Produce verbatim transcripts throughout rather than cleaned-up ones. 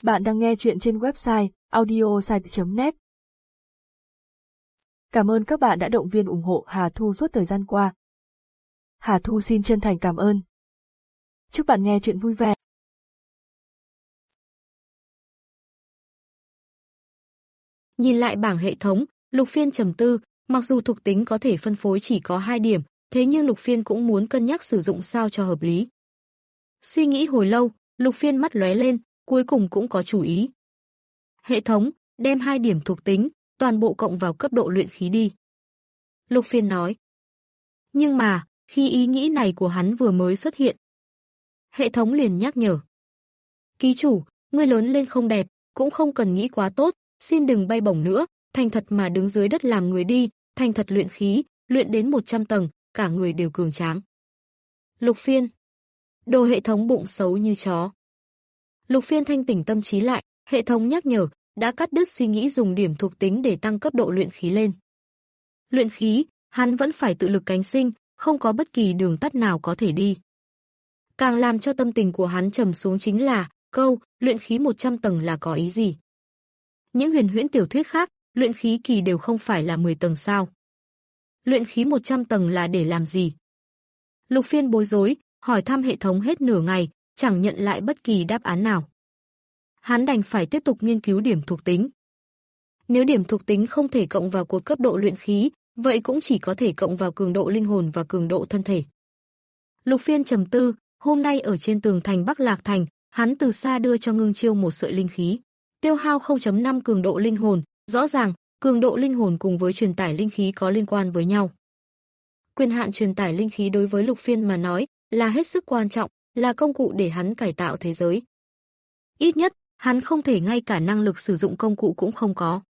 Bạn đang nghe chuyện trên website audiosite chấm net. Cảm ơn các bạn đã động viên ủng hộ Hà Thu suốt thời gian qua. Hà Thu xin chân thành cảm ơn. Chúc bạn nghe chuyện vui vẻ. Nhìn lại bảng hệ thống, Lục Phiên trầm tư, mặc dù thuộc tính có thể phân phối chỉ có hai điểm, thế nhưng Lục Phiên cũng muốn cân nhắc sử dụng sao cho hợp lý. Suy nghĩ hồi lâu, Lục Phiên mắt lóe lên, cuối cùng cũng có chủ ý. Hệ thống, đem hai điểm thuộc tính, toàn bộ cộng vào cấp độ luyện khí đi. Lục Phiên nói. Nhưng mà, khi ý nghĩ này của hắn vừa mới xuất hiện, hệ thống liền nhắc nhở. Ký chủ, ngươi lớn lên không đẹp, cũng không cần nghĩ quá tốt, xin đừng bay bổng nữa, thành thật mà đứng dưới đất làm người đi, thành thật luyện khí, luyện đến một trăm tầng, cả người đều cường tráng. Lục Phiên. Đồ hệ thống bụng xấu như chó. Lục Phiên thanh tỉnh tâm trí lại, hệ thống nhắc nhở, đã cắt đứt suy nghĩ dùng điểm thuộc tính để tăng cấp độ luyện khí lên. Luyện khí, hắn vẫn phải tự lực cánh sinh, không có bất kỳ đường tắt nào có thể đi. Càng làm cho tâm tình của hắn trầm xuống chính là, câu, luyện khí một trăm tầng là có ý gì? Những huyền huyễn tiểu thuyết khác, luyện khí kỳ đều không phải là mười tầng sao? Luyện khí một trăm tầng là để làm gì? Lục Phiên bối rối, hỏi thăm hệ thống hết nửa ngày, chẳng nhận lại bất kỳ đáp án nào. Hắn đành phải tiếp tục nghiên cứu điểm thuộc tính. Nếu điểm thuộc tính không thể cộng vào cột cấp độ luyện khí, vậy cũng chỉ có thể cộng vào cường độ linh hồn và cường độ thân thể. Lục Phiên trầm tư, hôm nay ở trên tường thành Bắc Lạc Thành, hắn từ xa đưa cho Ngưng Chiêu một sợi linh khí. Tiêu hao không chấm năm cường độ linh hồn, rõ ràng, cường độ linh hồn cùng với truyền tải linh khí có liên quan với nhau. Quyền hạn truyền tải linh khí đối với Lục Phiên mà nói, là hết sức quan trọng, là công cụ để hắn cải tạo thế giới. Ít nhất, hắn không thể ngay cả năng lực sử dụng công cụ cũng không có.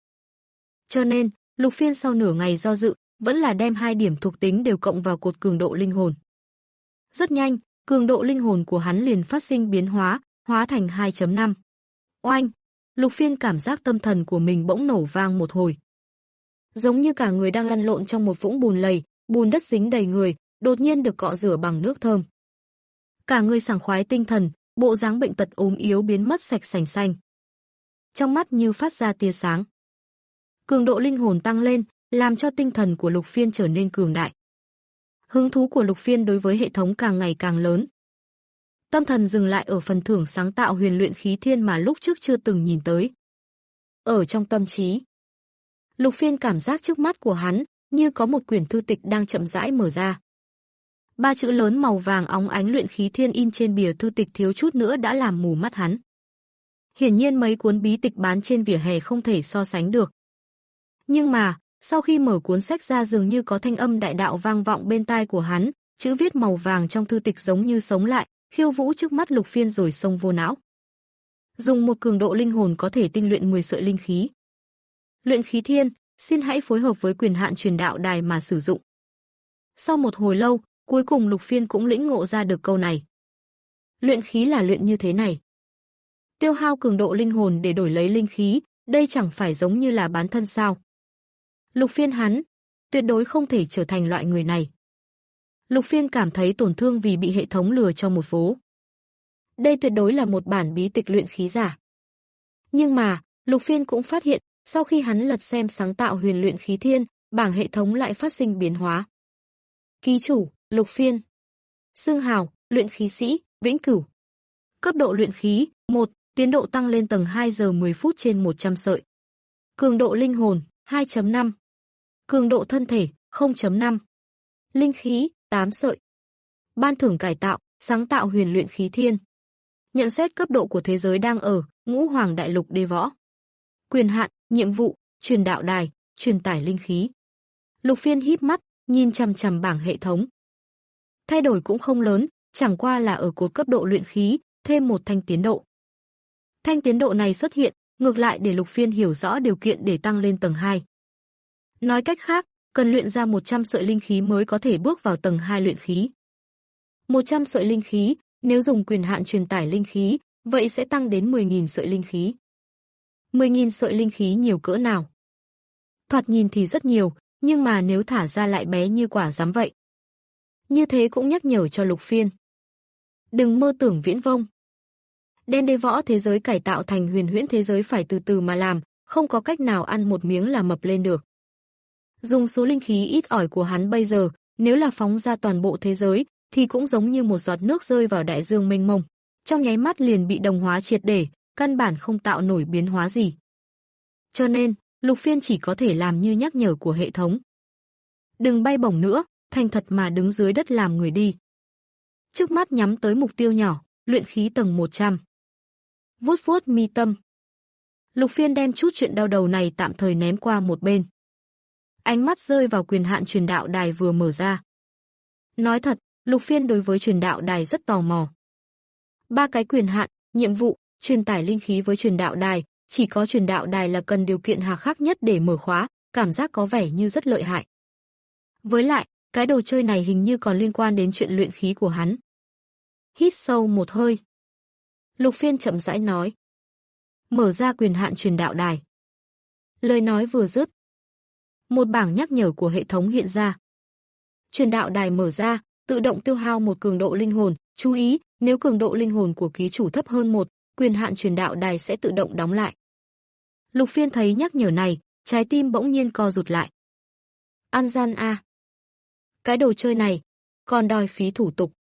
Cho nên, Lục Phiên sau nửa ngày do dự, vẫn là đem hai điểm thuộc tính đều cộng vào cột cường độ linh hồn. Rất nhanh, cường độ linh hồn của hắn liền phát sinh biến hóa, hóa thành hai chấm năm. Oanh! Lục Phiên cảm giác tâm thần của mình bỗng nổ vang một hồi. Giống như cả người đang lăn lộn trong một vũng bùn lầy, bùn đất dính đầy người, đột nhiên được cọ rửa bằng nước thơm. Cả người sảng khoái tinh thần, bộ dáng bệnh tật ốm yếu biến mất sạch sành xanh. Trong mắt như phát ra tia sáng. Cường độ linh hồn tăng lên, làm cho tinh thần của Lục Phiên trở nên cường đại. Hứng thú của Lục Phiên đối với hệ thống càng ngày càng lớn. Tâm thần dừng lại ở phần thưởng sáng tạo huyền luyện khí thiên mà lúc trước chưa từng nhìn tới. Ở trong tâm trí, Lục Phiên cảm giác trước mắt của hắn như có một quyển thư tịch đang chậm rãi mở ra. Ba chữ lớn màu vàng óng ánh luyện khí thiên in trên bìa thư tịch thiếu chút nữa đã làm mù mắt hắn. Hiển nhiên mấy cuốn bí tịch bán trên vỉa hè không thể so sánh được. Nhưng mà, sau khi mở cuốn sách ra dường như có thanh âm đại đạo vang vọng bên tai của hắn, chữ viết màu vàng trong thư tịch giống như sống lại, khiêu vũ trước mắt Lục Phiên rồi xông vô não. Dùng một cường độ linh hồn có thể tinh luyện mười sợi linh khí. Luyện khí thiên, xin hãy phối hợp với quyền hạn truyền đạo đài mà sử dụng. Sau một hồi lâu, cuối cùng Lục Phiên cũng lĩnh ngộ ra được câu này. Luyện khí là luyện như thế này. Tiêu hao cường độ linh hồn để đổi lấy linh khí, đây chẳng phải giống như là bán thân sao. Lục Phiên hắn, tuyệt đối không thể trở thành loại người này. Lục Phiên cảm thấy tổn thương vì bị hệ thống lừa cho một vố. Đây tuyệt đối là một bản bí tịch luyện khí giả. Nhưng mà, Lục Phiên cũng phát hiện, sau khi hắn lật xem sáng tạo huyền luyện khí thiên, bảng hệ thống lại phát sinh biến hóa. Ký chủ, Lục Phiên. Xưng hào, luyện khí sĩ, vĩnh cửu. Cấp độ luyện khí, một, tiến độ tăng lên tầng hai giờ mười phút trên một trăm sợi. Cường độ linh hồn, hai chấm năm. Cường độ thân thể, không chấm năm. Linh khí, tám sợi. Ban thưởng cải tạo, sáng tạo huyền luyện khí thiên. Nhận xét cấp độ của thế giới đang ở, Ngũ Hoàng Đại Lục đê võ. Quyền hạn, nhiệm vụ, truyền đạo đài, truyền tải linh khí. Lục Phiên híp mắt, nhìn chằm chằm bảng hệ thống. Thay đổi cũng không lớn, chẳng qua là ở cột cấp độ luyện khí, thêm một thanh tiến độ. Thanh tiến độ này xuất hiện, ngược lại để Lục Phiên hiểu rõ điều kiện để tăng lên tầng hai. Nói cách khác, cần luyện ra một trăm sợi linh khí mới có thể bước vào tầng hai luyện khí. một trăm sợi linh khí, nếu dùng quyền hạn truyền tải linh khí, vậy sẽ tăng đến mười nghìn sợi linh khí. mười nghìn sợi linh khí nhiều cỡ nào? Thoạt nhìn thì rất nhiều, nhưng mà nếu thả ra lại bé như quả giám vậy. Như thế cũng nhắc nhở cho Lục Phiên. Đừng mơ tưởng viễn vông. Đem đế võ thế giới cải tạo thành huyền huyễn thế giới phải từ từ mà làm, không có cách nào ăn một miếng là mập lên được. Dùng số linh khí ít ỏi của hắn bây giờ, nếu là phóng ra toàn bộ thế giới, thì cũng giống như một giọt nước rơi vào đại dương mênh mông, trong nháy mắt liền bị đồng hóa triệt để, căn bản không tạo nổi biến hóa gì. Cho nên, Lục Phiên chỉ có thể làm như nhắc nhở của hệ thống. Đừng bay bổng nữa, thành thật mà đứng dưới đất làm người đi. Trước mắt nhắm tới mục tiêu nhỏ, luyện khí tầng một trăm. Vuốt vuốt mi tâm. Lục Phiên đem chút chuyện đau đầu này tạm thời ném qua một bên. Ánh mắt rơi vào quyền hạn truyền đạo đài vừa mở ra. Nói thật, Lục Phiên đối với truyền đạo đài rất tò mò. Ba cái quyền hạn, nhiệm vụ, truyền tải linh khí với truyền đạo đài, chỉ có truyền đạo đài là cần điều kiện hà khắc nhất để mở khóa, cảm giác có vẻ như rất lợi hại. Với lại, cái đồ chơi này hình như còn liên quan đến chuyện luyện khí của hắn. Hít sâu một hơi. Lục Phiên chậm rãi nói. Mở ra quyền hạn truyền đạo đài. Lời nói vừa dứt. Một bảng nhắc nhở của hệ thống hiện ra. Truyền đạo đài mở ra, tự động tiêu hao một cường độ linh hồn. Chú ý, nếu cường độ linh hồn của ký chủ thấp hơn một, quyền hạn truyền đạo đài sẽ tự động đóng lại. Lục Phiên thấy nhắc nhở này, trái tim bỗng nhiên co rụt lại. Ăn gian a. Cái đồ chơi này, còn đòi phí thủ tục.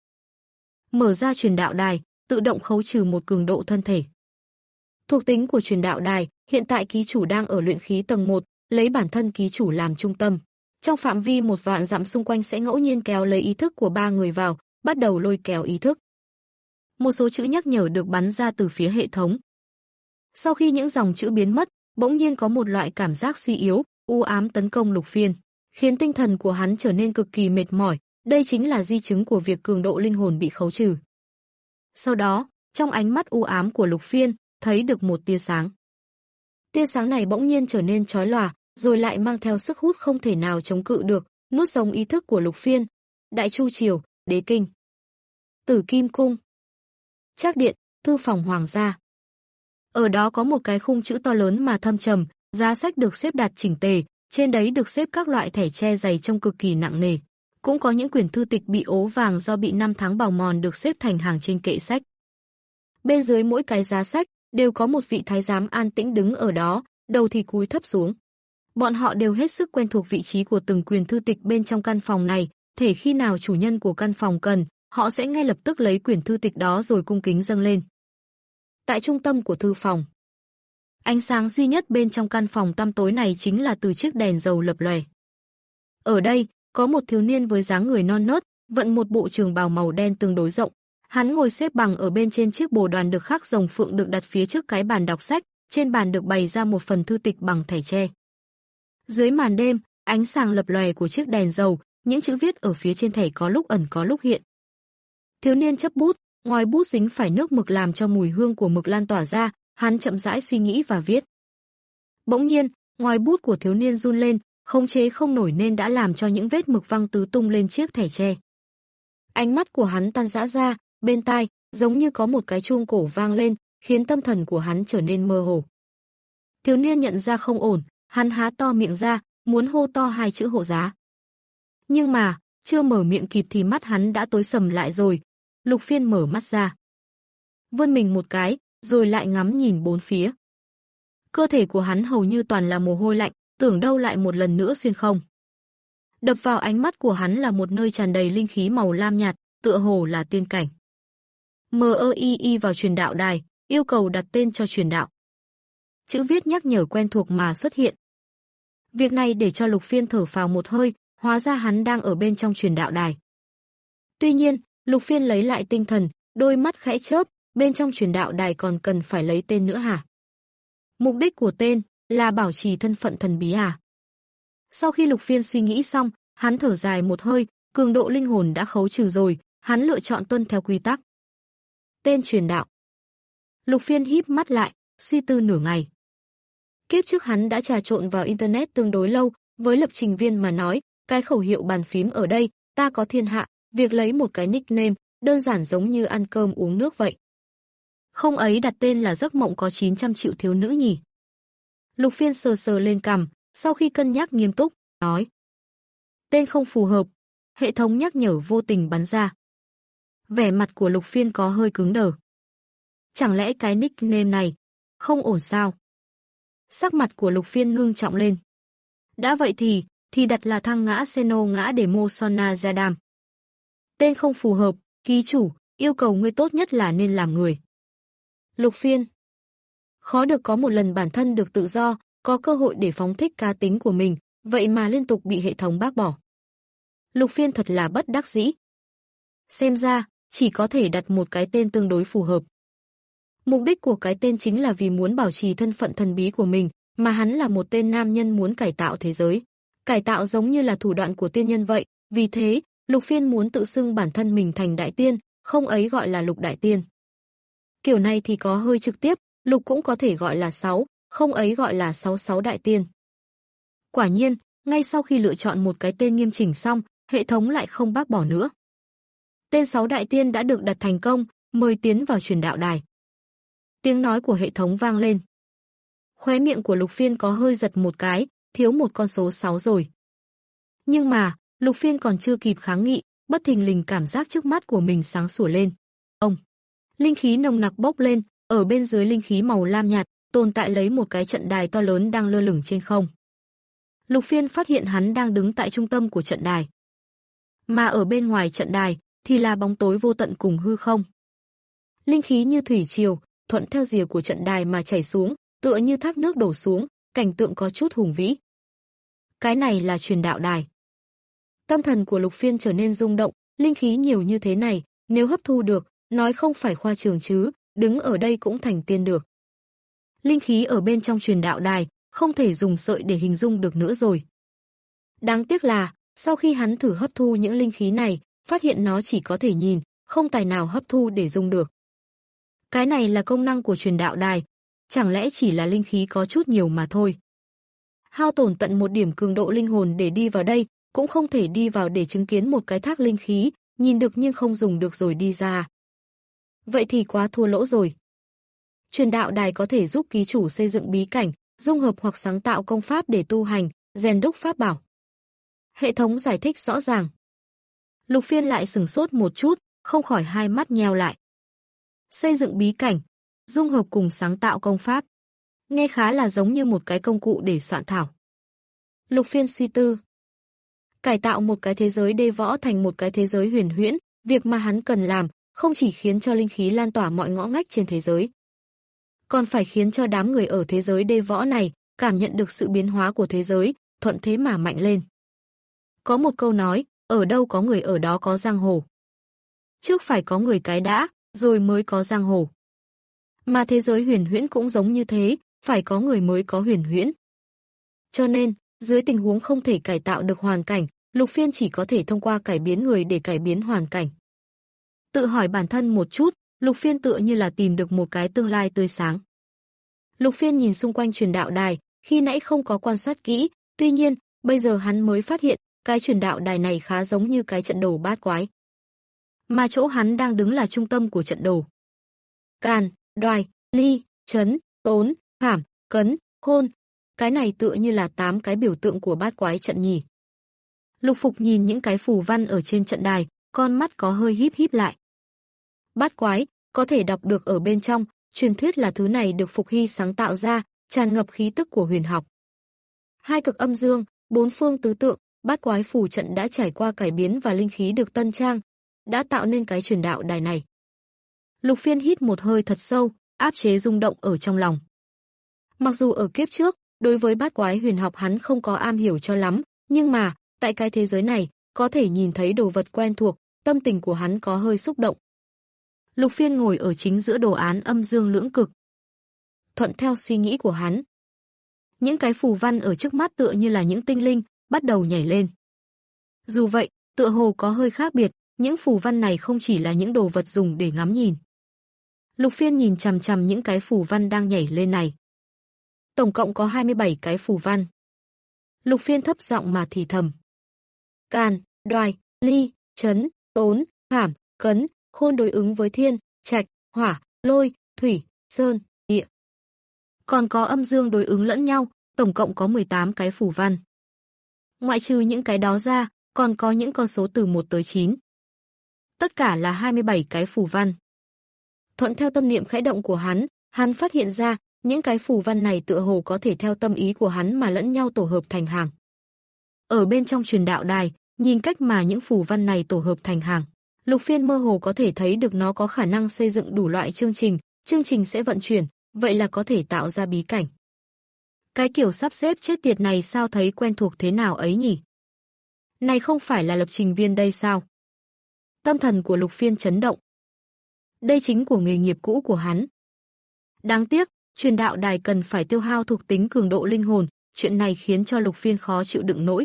Mở ra truyền đạo đài, tự động khấu trừ một cường độ thân thể. Thuộc tính của truyền đạo đài, hiện tại ký chủ đang ở luyện khí tầng một, lấy bản thân ký chủ làm trung tâm. Trong phạm vi một vạn dặm xung quanh sẽ ngẫu nhiên kéo lấy ý thức của ba người vào, bắt đầu lôi kéo ý thức. Một số chữ nhắc nhở được bắn ra từ phía hệ thống. Sau khi những dòng chữ biến mất, bỗng nhiên có một loại cảm giác suy yếu, u ám tấn công Lục Phiên, khiến tinh thần của hắn trở nên cực kỳ mệt mỏi, đây chính là di chứng của việc cường độ linh hồn bị khấu trừ. Sau đó, trong ánh mắt u ám của Lục Phiên, thấy được một tia sáng. Tia sáng này bỗng nhiên trở nên chói lòa, rồi lại mang theo sức hút không thể nào chống cự được, nuốt sống ý thức của Lục Phiên. Đại Chu Triều, Đế Kinh, Tử Kim Cung, Trác Điện, Thư phòng Hoàng gia. Ở đó có một cái khung chữ to lớn mà thâm trầm, giá sách được xếp đặt chỉnh tề, trên đấy được xếp các loại thẻ tre dày trông cực kỳ nặng nề. Cũng có những quyển thư tịch bị ố vàng do bị năm tháng bào mòn được xếp thành hàng trên kệ sách. Bên dưới mỗi cái giá sách đều có một vị thái giám an tĩnh đứng ở đó, đầu thì cúi thấp xuống. Bọn họ đều hết sức quen thuộc vị trí của từng quyển thư tịch bên trong căn phòng này, thể khi nào chủ nhân của căn phòng cần, họ sẽ ngay lập tức lấy quyển thư tịch đó rồi cung kính dâng lên. Tại trung tâm của thư phòng, ánh sáng duy nhất bên trong căn phòng tăm tối này chính là từ chiếc đèn dầu lập lòe. Ở đây, có một thiếu niên với dáng người non nớt, vận một bộ trường bào màu đen tương đối rộng. Hắn ngồi xếp bằng ở bên trên chiếc bồ đoàn được khắc rồng phượng được đặt phía trước cái bàn đọc sách, trên bàn được bày ra một phần thư tịch bằng thẻ tre. Dưới màn đêm, ánh sáng lập lòe của chiếc đèn dầu, những chữ viết ở phía trên thẻ có lúc ẩn có lúc hiện. Thiếu niên chấp bút, ngoài bút dính phải nước mực làm cho mùi hương của mực lan tỏa ra, hắn chậm rãi suy nghĩ và viết. Bỗng nhiên, ngoài bút của thiếu niên run lên, khống chế không nổi nên đã làm cho những vết mực văng tứ tung lên chiếc thẻ tre. Ánh mắt của hắn tan rã ra, bên tai giống như có một cái chuông cổ vang lên, khiến tâm thần của hắn trở nên mơ hồ. Thiếu niên nhận ra không ổn, hắn há to miệng ra, muốn hô to hai chữ hộ giá. Nhưng mà, chưa mở miệng kịp thì mắt hắn đã tối sầm lại rồi. Lục Phiên mở mắt ra, vươn mình một cái, rồi lại ngắm nhìn bốn phía. Cơ thể của hắn hầu như toàn là mồ hôi lạnh, tưởng đâu lại một lần nữa xuyên không. Đập vào ánh mắt của hắn là một nơi tràn đầy linh khí màu lam nhạt, tựa hồ là tiên cảnh. M E I I vào truyền đạo đài, yêu cầu đặt tên cho truyền đạo. Chữ viết nhắc nhở quen thuộc mà xuất hiện. Việc này để cho Lục Phiên thở phào một hơi, hóa ra hắn đang ở bên trong truyền đạo đài. Tuy nhiên, Lục Phiên lấy lại tinh thần, đôi mắt khẽ chớp, bên trong truyền đạo đài còn cần phải lấy tên nữa hả? Mục đích của tên là bảo trì thân phận thần bí à? Sau khi Lục Phiên suy nghĩ xong, hắn thở dài một hơi, cường độ linh hồn đã khấu trừ rồi, hắn lựa chọn tuân theo quy tắc. Tên truyền đạo. Lục Phiên híp mắt lại, suy tư nửa ngày. Kiếp trước hắn đã trà trộn vào internet tương đối lâu, với lập trình viên mà nói, cái khẩu hiệu bàn phím ở đây, ta có thiên hạ, việc lấy một cái nickname, đơn giản giống như ăn cơm uống nước vậy. Không ấy đặt tên là giấc mộng có chín trăm triệu thiếu nữ nhỉ? Lục Phiên sờ sờ lên cằm, sau khi cân nhắc nghiêm túc, nói. Tên không phù hợp, hệ thống nhắc nhở vô tình bắn ra. Vẻ mặt của Lục Phiên có hơi cứng đờ. Chẳng lẽ cái nickname này không ổn sao? Sắc mặt của Lục Phiên ngưng trọng lên. Đã vậy thì, thì đặt là thăng ngã Seno ngã để mô Sona Zadam. Tên không phù hợp, ký chủ, yêu cầu ngươi tốt nhất là nên làm người. Lục Phiên. Khó được có một lần bản thân được tự do, có cơ hội để phóng thích cá tính của mình, vậy mà liên tục bị hệ thống bác bỏ. Lục Phiên thật là bất đắc dĩ. Xem ra, chỉ có thể đặt một cái tên tương đối phù hợp. Mục đích của cái tên chính là vì muốn bảo trì thân phận thần bí của mình, mà hắn là một tên nam nhân muốn cải tạo thế giới. Cải tạo giống như là thủ đoạn của tiên nhân vậy, vì thế, Lục Phiên muốn tự xưng bản thân mình thành đại tiên, không ấy gọi là Lục đại tiên. Kiểu này thì có hơi trực tiếp, Lục cũng có thể gọi là sáu, không ấy gọi là sáu sáu đại tiên. Quả nhiên, ngay sau khi lựa chọn một cái tên nghiêm chỉnh xong, hệ thống lại không bác bỏ nữa. Tên sáu đại tiên đã được đặt thành công, mời tiến vào truyền đạo đài. Tiếng nói của hệ thống vang lên. Khóe miệng của Lục Phiên có hơi giật một cái, thiếu một con số sáu rồi. Nhưng mà, Lục Phiên còn chưa kịp kháng nghị, bất thình lình cảm giác trước mắt của mình sáng sủa lên. Ông, linh khí nồng nặc bốc lên, ở bên dưới linh khí màu lam nhạt, tồn tại lấy một cái trận đài to lớn đang lơ lửng trên không. Lục Phiên phát hiện hắn đang đứng tại trung tâm của trận đài. Mà ở bên ngoài trận đài, thì là bóng tối vô tận cùng hư không. Linh khí như thủy triều, thuận theo rìa của trận đài mà chảy xuống, tựa như thác nước đổ xuống, cảnh tượng có chút hùng vĩ. Cái này là truyền đạo đài. Tâm thần của Lục Phiên trở nên rung động, linh khí nhiều như thế này, nếu hấp thu được, nói không phải khoa trương chứ, đứng ở đây cũng thành tiên được. Linh khí ở bên trong truyền đạo đài, không thể dùng sợi để hình dung được nữa rồi. Đáng tiếc là, sau khi hắn thử hấp thu những linh khí này, phát hiện nó chỉ có thể nhìn, không tài nào hấp thu để dung được. Cái này là công năng của truyền đạo đài, chẳng lẽ chỉ là linh khí có chút nhiều mà thôi. Hao tổn tận một điểm cường độ linh hồn để đi vào đây, cũng không thể đi vào để chứng kiến một cái thác linh khí, nhìn được nhưng không dùng được rồi đi ra. Vậy thì quá thua lỗ rồi. Truyền đạo đài có thể giúp ký chủ xây dựng bí cảnh, dung hợp hoặc sáng tạo công pháp để tu hành, rèn đúc pháp bảo. Hệ thống giải thích rõ ràng. Lục Phiên lại sửng sốt một chút, không khỏi hai mắt nheo lại. Xây dựng bí cảnh, dung hợp cùng sáng tạo công pháp. Nghe khá là giống như một cái công cụ để soạn thảo. Lục Phiên suy tư. Cải tạo một cái thế giới đê võ thành một cái thế giới huyền huyễn, việc mà hắn cần làm, không chỉ khiến cho linh khí lan tỏa mọi ngõ ngách trên thế giới, còn phải khiến cho đám người ở thế giới đê võ này cảm nhận được sự biến hóa của thế giới, thuận thế mà mạnh lên. Có một câu nói, ở đâu có người ở đó có giang hồ. Trước phải có người cái đã, rồi mới có giang hồ. Mà thế giới huyền huyễn cũng giống như thế, phải có người mới có huyền huyễn. Cho nên, dưới tình huống không thể cải tạo được hoàn cảnh, Lục Phiên chỉ có thể thông qua cải biến người để cải biến hoàn cảnh. Tự hỏi bản thân một chút, Lục Phiên tựa như là tìm được một cái tương lai tươi sáng. Lục Phiên nhìn xung quanh truyền đạo đài, khi nãy không có quan sát kỹ, tuy nhiên, bây giờ hắn mới phát hiện, cái truyền đạo đài này khá giống như cái trận đồ bát quái. Mà chỗ hắn đang đứng là trung tâm của trận đồ. Càn, Đoài, Ly, Trấn, Tốn, Khảm, Cấn, Khôn, cái này tựa như là tám cái biểu tượng của bát quái trận nhỉ. Lục Phục nhìn những cái phù văn ở trên trận đài, con mắt có hơi híp híp lại. Bát quái, có thể đọc được ở bên trong, truyền thuyết là thứ này được Phục Hy sáng tạo ra, tràn ngập khí tức của huyền học. Hai cực âm dương, bốn phương tứ tượng, bát quái phù trận đã trải qua cải biến và linh khí được tân trang, đã tạo nên cái truyền đạo đài này. Lục Phiên hít một hơi thật sâu, áp chế rung động ở trong lòng. Mặc dù ở kiếp trước, đối với bát quái huyền học hắn không có am hiểu cho lắm, nhưng mà, tại cái thế giới này, có thể nhìn thấy đồ vật quen thuộc, tâm tình của hắn có hơi xúc động. Lục Phiên ngồi ở chính giữa đồ án âm dương lưỡng cực. Thuận theo suy nghĩ của hắn, những cái phù văn ở trước mắt tựa như là những tinh linh, bắt đầu nhảy lên. Dù vậy, tựa hồ có hơi khác biệt, những phù văn này không chỉ là những đồ vật dùng để ngắm nhìn. Lục Phiên nhìn chằm chằm những cái phù văn đang nhảy lên này. Tổng cộng có hai mươi bảy cái phù văn. Lục Phiên thấp giọng mà thì thầm. Càn, Đoài, Ly, Trấn, Tốn, Khảm, Cấn, Khôn đối ứng với thiên, trạch, hỏa, lôi, thủy, sơn, địa. Còn có âm dương đối ứng lẫn nhau, tổng cộng có mười tám cái phù văn. Ngoại trừ những cái đó ra, còn có những con số từ một tới chín. Tất cả là hai mươi bảy cái phù văn. Thuận theo tâm niệm khẽ động của hắn, hắn phát hiện ra, những cái phù văn này tựa hồ có thể theo tâm ý của hắn mà lẫn nhau tổ hợp thành hàng. Ở bên trong truyền đạo đài, nhìn cách mà những phù văn này tổ hợp thành hàng, Lục Phiên mơ hồ có thể thấy được nó có khả năng xây dựng đủ loại chương trình, chương trình sẽ vận chuyển, vậy là có thể tạo ra bí cảnh. Cái kiểu sắp xếp chết tiệt này sao thấy quen thuộc thế nào ấy nhỉ? Này không phải là lập trình viên đây sao? Tâm thần của Lục Phiên chấn động. Đây chính của nghề nghiệp cũ của hắn. Đáng tiếc, truyền đạo đài cần phải tiêu hao thuộc tính cường độ linh hồn, chuyện này khiến cho Lục Phiên khó chịu đựng nổi.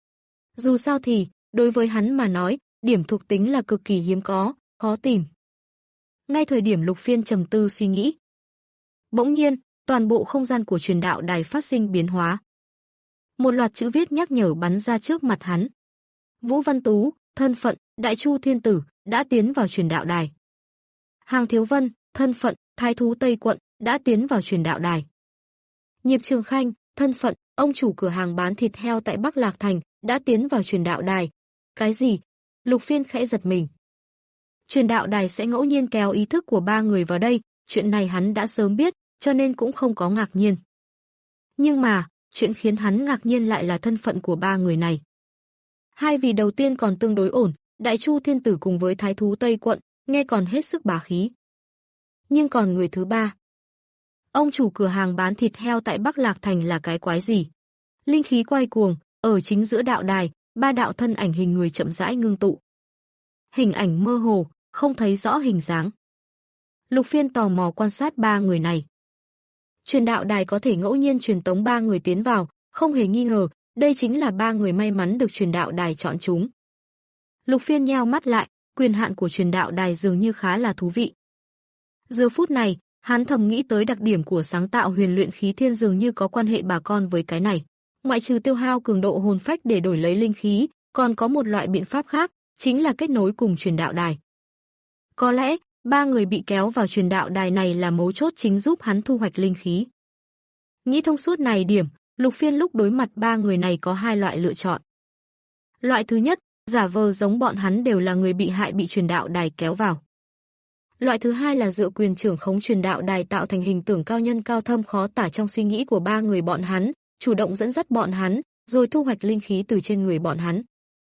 Dù sao thì, đối với hắn mà nói, điểm thuộc tính là cực kỳ hiếm có, khó tìm. Ngay thời điểm Lục Phiên trầm tư suy nghĩ, bỗng nhiên, toàn bộ không gian của truyền đạo đài phát sinh biến hóa. Một loạt chữ viết nhắc nhở bắn ra trước mặt hắn. Vũ Văn Tú, thân phận, Đại Chu Thiên Tử, đã tiến vào truyền đạo đài. Hàng Thiếu Vân, thân phận, Thái thú Tây Quận, đã tiến vào truyền đạo đài. Nhiệp Trường Khanh, thân phận, ông chủ cửa hàng bán thịt heo tại Bắc Lạc Thành, đã tiến vào truyền đạo đài. Cái gì? Lục Phiên khẽ giật mình. Truyền đạo đài sẽ ngẫu nhiên kéo ý thức của ba người vào đây, chuyện này hắn đã sớm biết, cho nên cũng không có ngạc nhiên. Nhưng mà, chuyện khiến hắn ngạc nhiên lại là thân phận của ba người này. Hai vị đầu tiên còn tương đối ổn, Đại Chu Thiên Tử cùng với Thái thú Tây Quận, nghe còn hết sức bá khí. Nhưng còn người thứ ba, ông chủ cửa hàng bán thịt heo tại Bắc Lạc Thành là cái quái gì? Linh khí quay cuồng, ở chính giữa đạo đài, ba đạo thân ảnh hình người chậm rãi ngưng tụ. Hình ảnh mơ hồ, không thấy rõ hình dáng. Lục Phiên tò mò quan sát ba người này. Truyền đạo đài có thể ngẫu nhiên truyền tống ba người tiến vào, không hề nghi ngờ, đây chính là ba người may mắn được truyền đạo đài chọn chúng. Lục Phiên nheo mắt lại, quyền hạn của truyền đạo đài dường như khá là thú vị. Giờ phút này, hắn thầm nghĩ tới đặc điểm của sáng tạo huyền luyện khí thiên dường như có quan hệ bà con với cái này. Ngoại trừ tiêu hao cường độ hồn phách để đổi lấy linh khí, còn có một loại biện pháp khác, chính là kết nối cùng truyền đạo đài. Có lẽ, ba người bị kéo vào truyền đạo đài này là mấu chốt chính giúp hắn thu hoạch linh khí. Nghĩ thông suốt này điểm, Lục Phiên lúc đối mặt ba người này có hai loại lựa chọn. Loại thứ nhất, giả vờ giống bọn hắn đều là người bị hại bị truyền đạo đài kéo vào. Loại thứ hai là dựa quyền trưởng khống truyền đạo đài tạo thành hình tượng cao nhân cao thâm khó tả trong suy nghĩ của ba người bọn hắn, chủ động dẫn dắt bọn hắn, rồi thu hoạch linh khí từ trên người bọn hắn.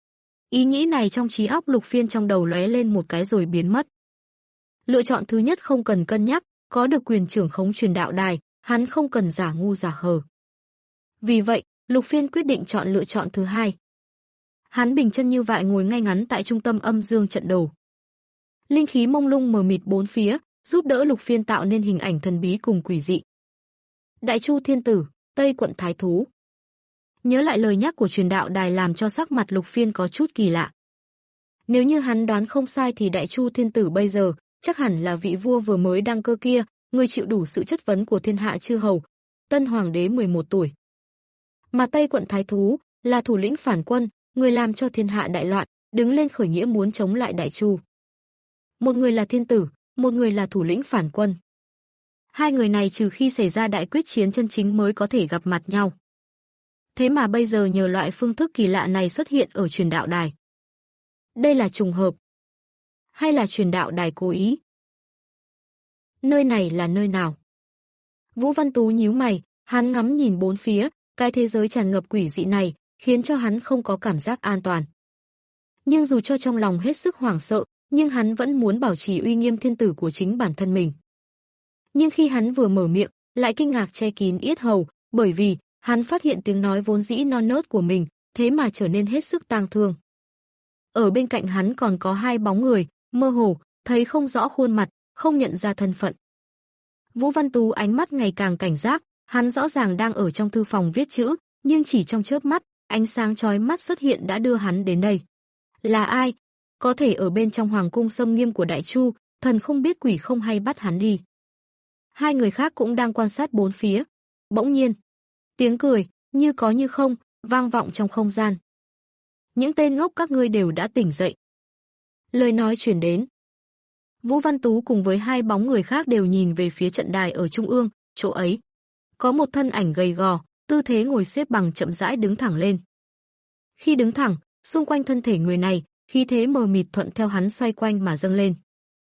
Ý nghĩ này trong trí óc Lục Phiên trong đầu lóe lên một cái rồi biến mất. Lựa chọn thứ nhất không cần cân nhắc, có được quyền trưởng khống truyền đạo đài, hắn không cần giả ngu giả khờ. Vì vậy, Lục Phiên quyết định chọn lựa chọn thứ hai. Hắn bình chân như vậy ngồi ngay ngắn tại trung tâm âm dương trận đồ. Linh khí mông lung mờ mịt bốn phía, giúp đỡ Lục Phiên tạo nên hình ảnh thần bí cùng quỷ dị. Đại Chu Thiên Tử, Tây Quận Thái thú. Nhớ lại lời nhắc của truyền đạo đài làm cho sắc mặt Lục Phiên có chút kỳ lạ. Nếu như hắn đoán không sai thì Đại Chu Thiên Tử bây giờ chắc hẳn là vị vua vừa mới đăng cơ kia, người chịu đủ sự chất vấn của thiên hạ chư hầu, tân hoàng đế mười một tuổi. Mà Tây Quận Thái thú là thủ lĩnh phản quân, người làm cho thiên hạ đại loạn, đứng lên khởi nghĩa muốn chống lại Đại Chu. Một người là thiên tử, một người là thủ lĩnh phản quân. Hai người này trừ khi xảy ra đại quyết chiến chân chính mới có thể gặp mặt nhau. Thế mà bây giờ nhờ loại phương thức kỳ lạ này xuất hiện ở truyền đạo đài. Đây là trùng hợp, hay là truyền đạo đài cố ý? Nơi này là nơi nào? Vũ Văn Tú nhíu mày, hắn ngắm nhìn bốn phía, cái thế giới tràn ngập quỷ dị này, khiến cho hắn không có cảm giác an toàn. Nhưng dù cho trong lòng hết sức hoảng sợ, nhưng hắn vẫn muốn bảo trì uy nghiêm thiên tử của chính bản thân mình. Nhưng khi hắn vừa mở miệng, lại kinh ngạc che kín yết hầu, bởi vì hắn phát hiện tiếng nói vốn dĩ non nớt của mình, thế mà trở nên hết sức tang thương. Ở bên cạnh hắn còn có hai bóng người, mơ hồ, thấy không rõ khuôn mặt, không nhận ra thân phận. Vũ Văn Tú ánh mắt ngày càng cảnh giác, hắn rõ ràng đang ở trong thư phòng viết chữ, nhưng chỉ trong chớp mắt, ánh sáng chói mắt xuất hiện đã đưa hắn đến đây. Là ai? Có thể ở bên trong hoàng cung xâm nghiêm của Đại Chu, thần không biết quỷ không hay bắt hắn đi. Hai người khác cũng đang quan sát bốn phía. Bỗng nhiên, tiếng cười, như có như không, vang vọng trong không gian. Những tên ngốc các ngươi đều đã tỉnh dậy. Lời nói truyền đến. Vũ Văn Tú cùng với hai bóng người khác đều nhìn về phía trận đài ở trung ương, chỗ ấy. Có một thân ảnh gầy gò, tư thế ngồi xếp bằng chậm rãi đứng thẳng lên. Khi đứng thẳng, xung quanh thân thể người này, khí thế mờ mịt thuận theo hắn xoay quanh mà dâng lên.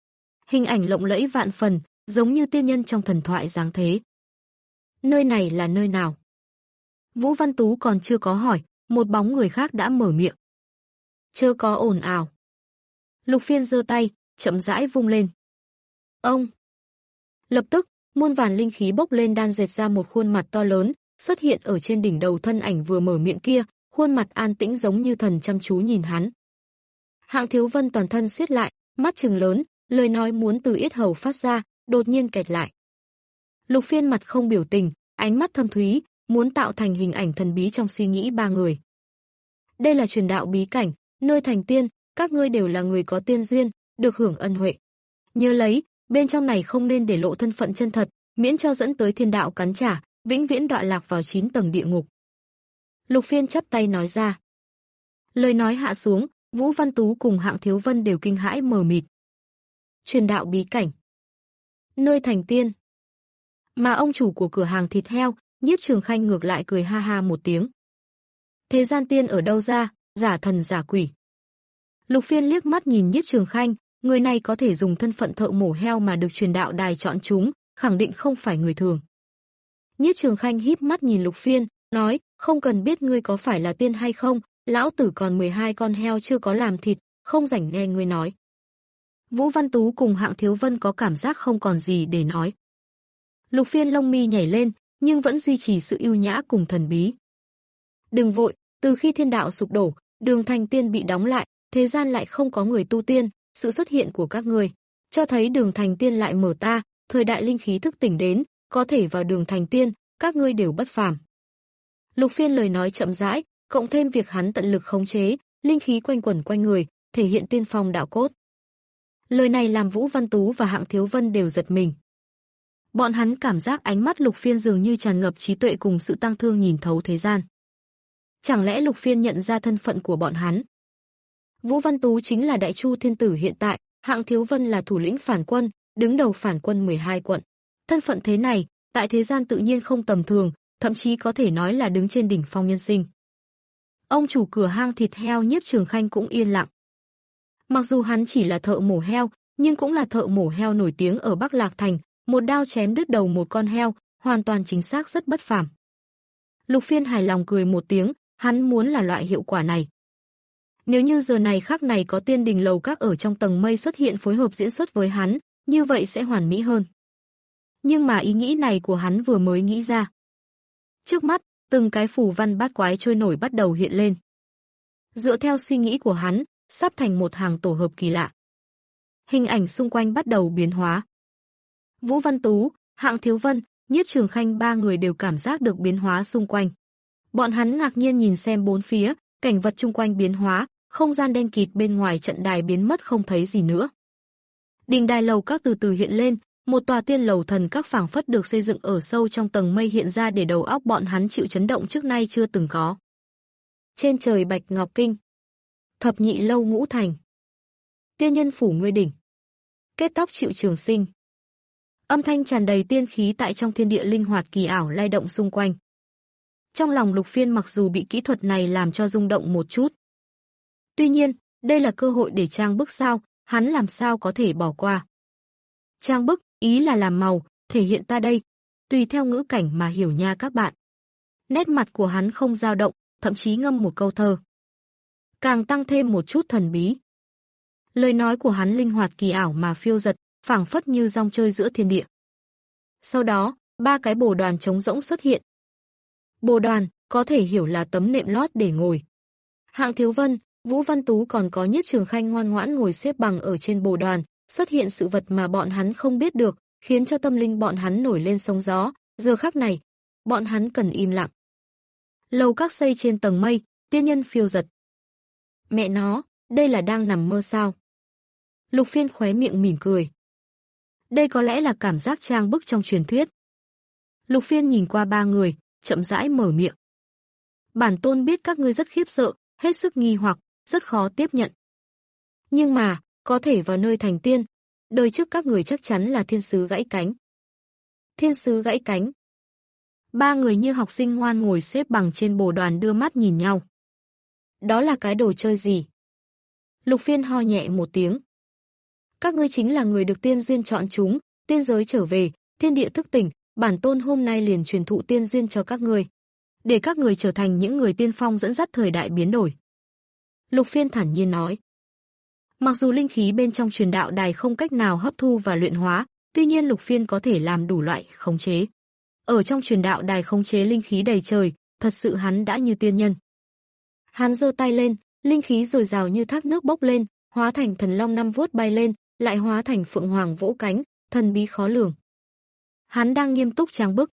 Hình ảnh lộng lẫy vạn phần, giống như tiên nhân trong thần thoại dáng thế. Nơi này là nơi nào? Vũ Văn Tú còn chưa có hỏi, một bóng người khác đã mở miệng. Chớ có ồn ào. Lục Phiên giơ tay, chậm rãi vung lên. Ông! Lập tức, muôn vàn linh khí bốc lên đan dệt ra một khuôn mặt to lớn, xuất hiện ở trên đỉnh đầu thân ảnh vừa mở miệng kia, khuôn mặt an tĩnh giống như thần chăm chú nhìn hắn. Hạng Thiếu Vân toàn thân siết lại, mắt trừng lớn, lời nói muốn từ yết hầu phát ra, đột nhiên kẹt lại. Lục Phiên mặt không biểu tình, ánh mắt thâm thúy, muốn tạo thành hình ảnh thần bí trong suy nghĩ ba người. Đây là truyền đạo bí cảnh, nơi thành tiên, các ngươi đều là người có tiên duyên, được hưởng ân huệ. Nhớ lấy, bên trong này không nên để lộ thân phận chân thật, miễn cho dẫn tới thiên đạo cắn trả, vĩnh viễn đọa lạc vào chín tầng địa ngục. Lục Phiên chắp tay nói ra. Lời nói hạ xuống, Vũ Văn Tú cùng Hạng Thiếu Vân đều kinh hãi mờ mịt. Truyền đạo bí cảnh, nơi thành tiên. Mà ông chủ của cửa hàng thịt heo, Nhiếp Trường Khanh ngược lại cười ha ha một tiếng. Thế gian tiên ở đâu ra, giả thần giả quỷ. Lục Phiên liếc mắt nhìn Nhiếp Trường Khanh, người này có thể dùng thân phận thợ mổ heo mà được truyền đạo đài chọn chúng, khẳng định không phải người thường. Nhiếp Trường Khanh híp mắt nhìn Lục Phiên, nói, không cần biết ngươi có phải là tiên hay không, lão tử còn mười hai con heo chưa có làm thịt, không rảnh nghe ngươi nói. Vũ Văn Tú cùng Hạng Thiếu Vân có cảm giác không còn gì để nói. Lục Phiên lông mi nhảy lên, nhưng vẫn duy trì sự ưu nhã cùng thần bí. Đừng vội, từ khi thiên đạo sụp đổ, đường thành tiên bị đóng lại, thế gian lại không có người tu tiên, sự xuất hiện của các ngươi cho thấy đường thành tiên lại mở ta, thời đại linh khí thức tỉnh đến, có thể vào đường thành tiên, các ngươi đều bất phàm. Lục Phiên lời nói chậm rãi, cộng thêm việc hắn tận lực khống chế, linh khí quanh quẩn quanh người, thể hiện tiên phong đạo cốt. Lời này làm Vũ Văn Tú và Hạng Thiếu Vân đều giật mình. Bọn hắn cảm giác ánh mắt Lục Phiên dường như tràn ngập trí tuệ cùng sự tăng thương nhìn thấu thế gian. Chẳng lẽ Lục Phiên nhận ra thân phận của bọn hắn? Vũ Văn Tú chính là Đại Chu Thiên Tử hiện tại, Hạng Thiếu Vân là thủ lĩnh phản quân, đứng đầu phản quân mười hai quận. Thân phận thế này, tại thế gian tự nhiên không tầm thường, thậm chí có thể nói là đứng trên đỉnh phong nhân sinh. Ông chủ cửa hang thịt heo Nhiếp Trường Khanh cũng yên lặng. Mặc dù hắn chỉ là thợ mổ heo, nhưng cũng là thợ mổ heo nổi tiếng ở Bắc Lạc Thành, một đao chém đứt đầu một con heo, hoàn toàn chính xác rất bất phàm. Lục Phiên hài lòng cười một tiếng, hắn muốn là loại hiệu quả này. Nếu như giờ này khắc này có tiên đình lầu các ở trong tầng mây xuất hiện phối hợp diễn xuất với hắn, như vậy sẽ hoàn mỹ hơn. Nhưng mà ý nghĩ này của hắn vừa mới nghĩ ra. Trước mắt, từng cái phù văn bát quái trôi nổi bắt đầu hiện lên. Dựa theo suy nghĩ của hắn, sắp thành một hàng tổ hợp kỳ lạ. Hình ảnh xung quanh bắt đầu biến hóa. Vũ Văn Tú, Hạng Thiếu Vân, Nhiếp Trường Khanh ba người đều cảm giác được biến hóa xung quanh. Bọn hắn ngạc nhiên nhìn xem bốn phía, cảnh vật chung quanh biến hóa, không gian đen kịt bên ngoài trận đài biến mất không thấy gì nữa. Đỉnh đài lầu các từ từ hiện lên, một tòa tiên lầu thần các phảng phất được xây dựng ở sâu trong tầng mây hiện ra để đầu óc bọn hắn chịu chấn động trước nay chưa từng có. Trên trời Bạch Ngọc Kinh, Thập Nhị Lâu Ngũ Thành, Tiên Nhân Phủ Ngươi Đỉnh, Kết Tóc Triệu Trường Sinh. Âm thanh tràn đầy tiên khí tại trong thiên địa linh hoạt kỳ ảo lay động xung quanh. Trong lòng Lục Phiên mặc dù bị kỹ thuật này làm cho rung động một chút. Tuy nhiên, đây là cơ hội để trang bức sao, hắn làm sao có thể bỏ qua. Trang bức, ý là làm màu, thể hiện ta đây, tùy theo ngữ cảnh mà hiểu nha các bạn. Nét mặt của hắn không dao động, thậm chí ngâm một câu thơ. Càng tăng thêm một chút thần bí. Lời nói của hắn linh hoạt kỳ ảo mà phiêu giật, phảng phất như rong chơi giữa thiên địa. Sau đó, ba cái bồ đoàn trống rỗng xuất hiện. Bồ đoàn, có thể hiểu là tấm nệm lót để ngồi. Hạng Thiếu Vân, Vũ Văn Tú còn có Nhiếp Trường Khanh ngoan ngoãn ngồi xếp bằng ở trên bồ đoàn, xuất hiện sự vật mà bọn hắn không biết được, khiến cho tâm linh bọn hắn nổi lên sóng gió, giờ khắc này, bọn hắn cần im lặng. Lầu các xây trên tầng mây, tiên nhân phiêu giật. Mẹ nó, đây là đang nằm mơ sao? Lục Phiên khóe miệng mỉm cười. Đây có lẽ là cảm giác trang bức trong truyền thuyết. Lục Phiên nhìn qua ba người, chậm rãi mở miệng. Bản tôn biết các ngươi rất khiếp sợ, hết sức nghi hoặc, rất khó tiếp nhận. Nhưng mà, có thể vào nơi thành tiên, đời trước các người chắc chắn là thiên sứ gãy cánh. Thiên sứ gãy cánh. Ba người như học sinh ngoan ngồi xếp bằng trên bồ đoàn đưa mắt nhìn nhau. Đó là cái đồ chơi gì? Lục Phiên ho nhẹ một tiếng. Các ngươi chính là người được tiên duyên chọn chúng, tiên giới trở về, thiên địa thức tỉnh, bản tôn hôm nay liền truyền thụ tiên duyên cho các ngươi, để các người trở thành những người tiên phong dẫn dắt thời đại biến đổi. Lục Phiên thản nhiên nói. Mặc dù linh khí bên trong truyền đạo đài không cách nào hấp thu và luyện hóa, tuy nhiên Lục Phiên có thể làm đủ loại khống chế. Ở trong truyền đạo đài khống chế linh khí đầy trời, thật sự hắn đã như tiên nhân. Hắn giơ tay lên, linh khí dồi dào như thác nước bốc lên, hóa thành thần long năm vuốt bay lên, lại hóa thành phượng hoàng vỗ cánh, thần bí khó lường. Hắn đang nghiêm túc trang bức.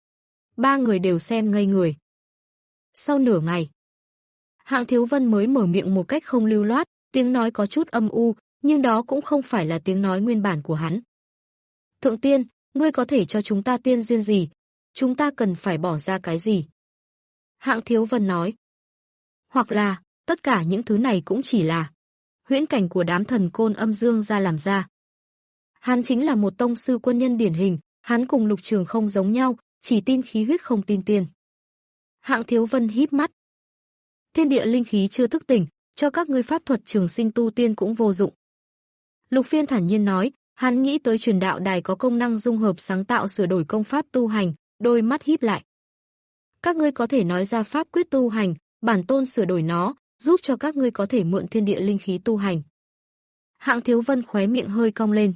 Ba người đều xem ngây người. Sau nửa ngày, Hạng Thiếu Vân mới mở miệng một cách không lưu loát, tiếng nói có chút âm u, nhưng đó cũng không phải là tiếng nói nguyên bản của hắn. Thượng tiên, ngươi có thể cho chúng ta tiên duyên gì? Chúng ta cần phải bỏ ra cái gì? Hạng Thiếu Vân nói. Hoặc là, tất cả những thứ này cũng chỉ là huyễn cảnh của đám thần côn âm dương ra làm ra. Hắn chính là một tông sư quân nhân điển hình, hắn cùng Lục Trường không giống nhau, chỉ tin khí huyết không tin tiên. Hạng Thiếu Vân híp mắt. Thiên địa linh khí chưa thức tỉnh, cho các ngươi pháp thuật trường sinh tu tiên cũng vô dụng. Lục Phiên thản nhiên nói, hắn nghĩ tới truyền đạo đài có công năng dung hợp sáng tạo sửa đổi công pháp tu hành, đôi mắt híp lại. Các ngươi có thể nói ra pháp quyết tu hành, bản tôn sửa đổi nó, giúp cho các ngươi có thể mượn thiên địa linh khí tu hành. Hạng Thiếu Vân khóe miệng hơi cong lên.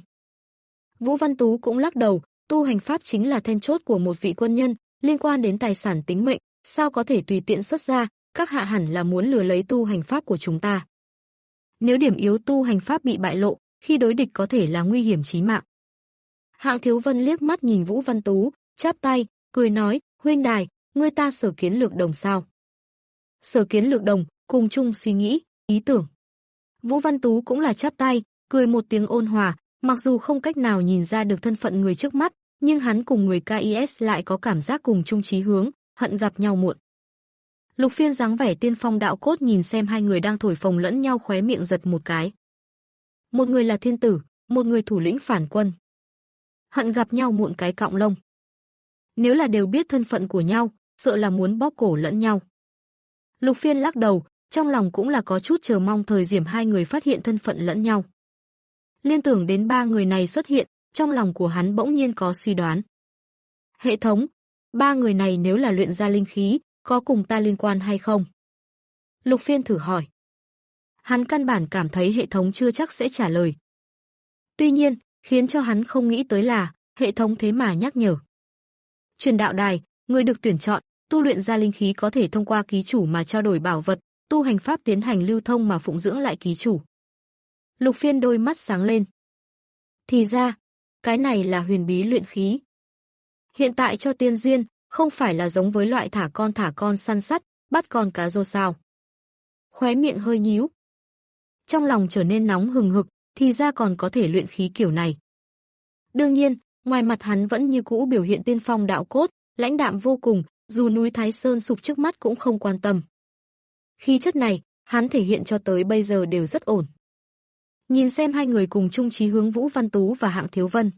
Vũ Văn Tú cũng lắc đầu, tu hành pháp chính là then chốt của một vị quân nhân, liên quan đến tài sản tính mệnh, sao có thể tùy tiện xuất ra, các hạ hẳn là muốn lừa lấy tu hành pháp của chúng ta. Nếu điểm yếu tu hành pháp bị bại lộ, khi đối địch có thể là nguy hiểm chí mạng. Hạng Thiếu Vân liếc mắt nhìn Vũ Văn Tú, chắp tay, cười nói, huynh đài, ngươi ta sở kiến lược đồng sao? Sở kiến lược đồng, cùng chung suy nghĩ, ý tưởng. Vũ Văn Tú cũng là chắp tay, cười một tiếng ôn hòa, mặc dù không cách nào nhìn ra được thân phận người trước mắt, nhưng hắn cùng người ca i ét lại có cảm giác cùng chung chí hướng, hận gặp nhau muộn. Lục Phiên dáng vẻ tiên phong đạo cốt nhìn xem hai người đang thổi phồng lẫn nhau, khóe miệng giật một cái. Một người là thiên tử, một người thủ lĩnh phản quân. Hận gặp nhau muộn cái cọng lông. Nếu là đều biết thân phận của nhau, sợ là muốn bóp cổ lẫn nhau. Lục Phiên lắc đầu, trong lòng cũng là có chút chờ mong thời điểm hai người phát hiện thân phận lẫn nhau. Liên tưởng đến ba người này xuất hiện, trong lòng của hắn bỗng nhiên có suy đoán. Hệ thống, ba người này nếu là luyện ra linh khí, có cùng ta liên quan hay không? Lục Phiên thử hỏi. Hắn căn bản cảm thấy hệ thống chưa chắc sẽ trả lời. Tuy nhiên, khiến cho hắn không nghĩ tới là, hệ thống thế mà nhắc nhở. Truyền đạo đài, người được tuyển chọn, tu luyện ra linh khí có thể thông qua ký chủ mà trao đổi bảo vật, tu hành pháp tiến hành lưu thông mà phụng dưỡng lại ký chủ. Lục Phiên đôi mắt sáng lên. Thì ra, cái này là huyền bí luyện khí. Hiện tại cho tiên duyên, không phải là giống với loại thả con thả con săn sắt, bắt con cá rô sao. Khóe miệng hơi nhíu. Trong lòng trở nên nóng hừng hực, thì ra còn có thể luyện khí kiểu này. Đương nhiên, ngoài mặt hắn vẫn như cũ biểu hiện tiên phong đạo cốt, lãnh đạm vô cùng, dù núi Thái Sơn sụp trước mắt cũng không quan tâm. Khí chất này, hắn thể hiện cho tới bây giờ đều rất ổn. Nhìn xem hai người cùng chung chí hướng Vũ Văn Tú và Hạng Thiếu Vân.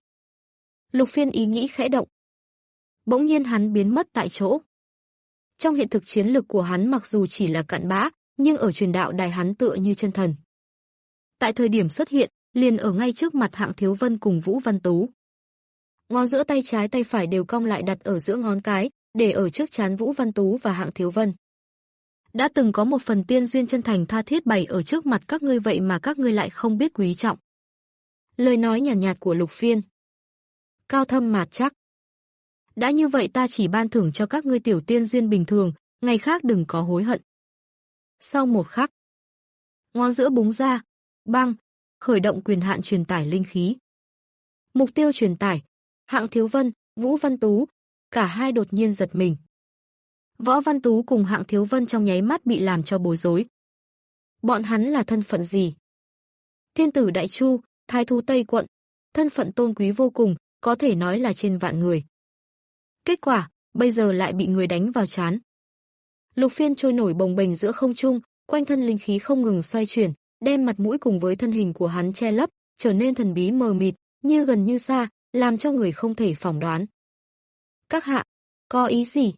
Lục Phiên ý nghĩ khẽ động. Bỗng nhiên hắn biến mất tại chỗ. Trong hiện thực chiến lực của hắn mặc dù chỉ là cặn bã, nhưng ở truyền đạo đài hắn tựa như chân thần. Tại thời điểm xuất hiện, liền ở ngay trước mặt Hạng Thiếu Vân cùng Vũ Văn Tú. Ngón giữa tay trái tay phải đều cong lại đặt ở giữa ngón cái, để ở trước trán Vũ Văn Tú và Hạng Thiếu Vân. Đã từng có một phần tiên duyên chân thành tha thiết bày ở trước mặt các ngươi, vậy mà các ngươi lại không biết quý trọng. Lời nói nhàn nhạt, nhạt của Lục Phiên. Cao thâm mạt chắc. Đã như vậy ta chỉ ban thưởng cho các ngươi tiểu tiên duyên bình thường, ngày khác đừng có hối hận. Sau một khắc, ngón giữa búng ra, băng, khởi động quyền hạn truyền tải linh khí. Mục tiêu truyền tải, Hạng Thiếu Vân, Vũ Văn Tú, cả hai đột nhiên giật mình. Võ Văn Tú cùng Hạng Thiếu Vân trong nháy mắt bị làm cho bối rối. Bọn hắn là thân phận gì? Thiên tử Đại Chu, Thái thú Tây quận, thân phận tôn quý vô cùng, có thể nói là trên vạn người. Kết quả, bây giờ lại bị người đánh vào trán. Lục Phiên trôi nổi bồng bềnh giữa không trung, quanh thân linh khí không ngừng xoay chuyển, đem mặt mũi cùng với thân hình của hắn che lấp, trở nên thần bí mờ mịt, như gần như xa, làm cho người không thể phỏng đoán. Các hạ, có ý gì?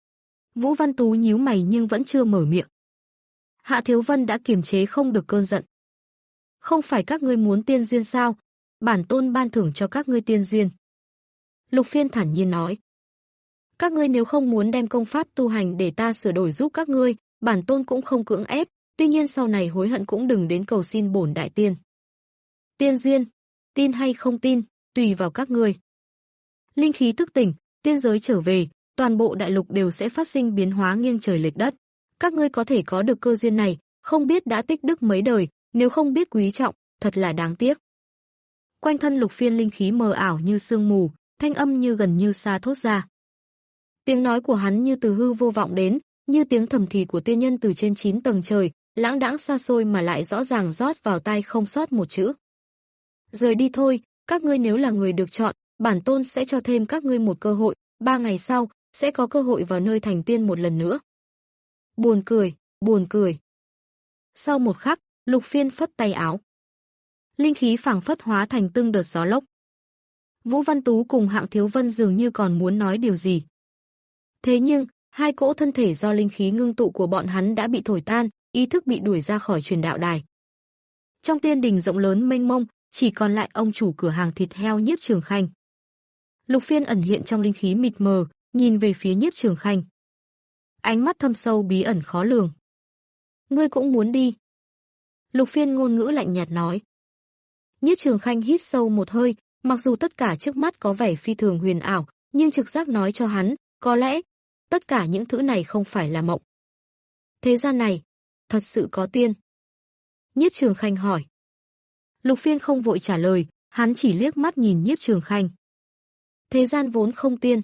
Vũ Văn Tú nhíu mày nhưng vẫn chưa mở miệng. Hạ Thiếu Vân đã kiềm chế không được cơn giận. Không phải các ngươi muốn tiên duyên sao? Bản tôn ban thưởng cho các ngươi tiên duyên. Lục Phiên thản nhiên nói. Các ngươi nếu không muốn đem công pháp tu hành để ta sửa đổi giúp các ngươi, bản tôn cũng không cưỡng ép, tuy nhiên sau này hối hận cũng đừng đến cầu xin bổn đại tiên. Tiên duyên, tin hay không tin, tùy vào các ngươi. Linh khí thức tỉnh, tiên giới trở về, toàn bộ đại lục đều sẽ phát sinh biến hóa nghiêng trời lệch đất. Các ngươi có thể có được cơ duyên này, không biết đã tích đức mấy đời, nếu không biết quý trọng, thật là đáng tiếc. Quanh thân Lục Phiên linh khí mờ ảo như sương mù, thanh âm như gần như xa thốt ra. Tiếng nói của hắn như từ hư vô vọng đến, như tiếng thầm thì của tiên nhân từ trên chín tầng trời, lãng đãng xa xôi mà lại rõ ràng rót vào tai không sót một chữ. Rời đi thôi, các ngươi nếu là người được chọn, bản tôn sẽ cho thêm các ngươi một cơ hội, ba ngày sau, sẽ có cơ hội vào nơi thành tiên một lần nữa. Buồn cười, buồn cười. Sau một khắc, Lục Phiên phất tay áo. Linh khí phảng phất hóa thành từng đợt gió lốc. Vũ Văn Tú cùng Hạng Thiếu Vân dường như còn muốn nói điều gì. Thế nhưng, hai cỗ thân thể do linh khí ngưng tụ của bọn hắn đã bị thổi tan, ý thức bị đuổi ra khỏi truyền đạo đài. Trong tiên đình rộng lớn mênh mông, chỉ còn lại ông chủ cửa hàng thịt heo Nhiếp Trường Khanh. Lục Phiên ẩn hiện trong linh khí mịt mờ, nhìn về phía Nhiếp Trường Khanh. Ánh mắt thâm sâu bí ẩn khó lường. Ngươi cũng muốn đi? Lục Phiên ngôn ngữ lạnh nhạt nói. Nhiếp Trường Khanh hít sâu một hơi, mặc dù tất cả trước mắt có vẻ phi thường huyền ảo, nhưng trực giác nói cho hắn, có lẽ, tất cả những thứ này không phải là mộng. Thế gian này, thật sự có tiên? Nhiếp Trường Khanh hỏi. Lục Phiên không vội trả lời, hắn chỉ liếc mắt nhìn Nhiếp Trường Khanh. Thế gian vốn không tiên.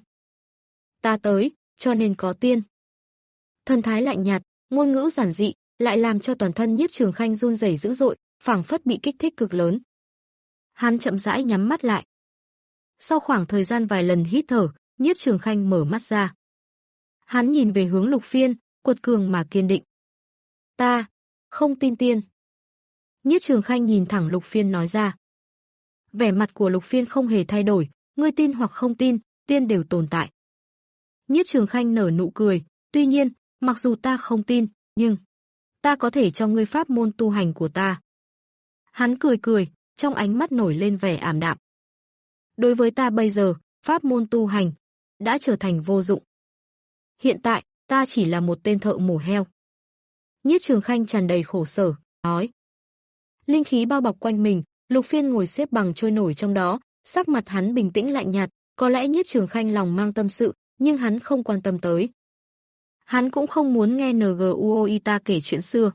Ta tới, cho nên có tiên. Thần thái lạnh nhạt, ngôn ngữ giản dị, lại làm cho toàn thân Nhiếp Trường Khanh run rẩy dữ dội, phảng phất bị kích thích cực lớn. Hắn chậm rãi nhắm mắt lại. Sau khoảng thời gian vài lần hít thở, Nhiếp Trường Khanh mở mắt ra. Hắn nhìn về hướng Lục Phiên, quật cường mà kiên định. Ta không tin tiên. Nhiếp Trường Khanh nhìn thẳng Lục Phiên nói ra. Vẻ mặt của Lục Phiên không hề thay đổi, ngươi tin hoặc không tin, tiên đều tồn tại. Nhiếp Trường Khanh nở nụ cười, tuy nhiên, mặc dù ta không tin, nhưng ta có thể cho ngươi pháp môn tu hành của ta. Hắn cười cười, trong ánh mắt nổi lên vẻ ảm đạm. Đối với ta bây giờ, pháp môn tu hành đã trở thành vô dụng. Hiện tại, ta chỉ là một tên thợ mổ heo. Nhiếp Trường Khanh tràn đầy khổ sở, nói. Linh khí bao bọc quanh mình, Lục Phiên ngồi xếp bằng trôi nổi trong đó, sắc mặt hắn bình tĩnh lạnh nhạt, có lẽ Nhiếp Trường Khanh lòng mang tâm sự, nhưng hắn không quan tâm tới. Hắn cũng không muốn nghe en giê u o i ta kể chuyện xưa.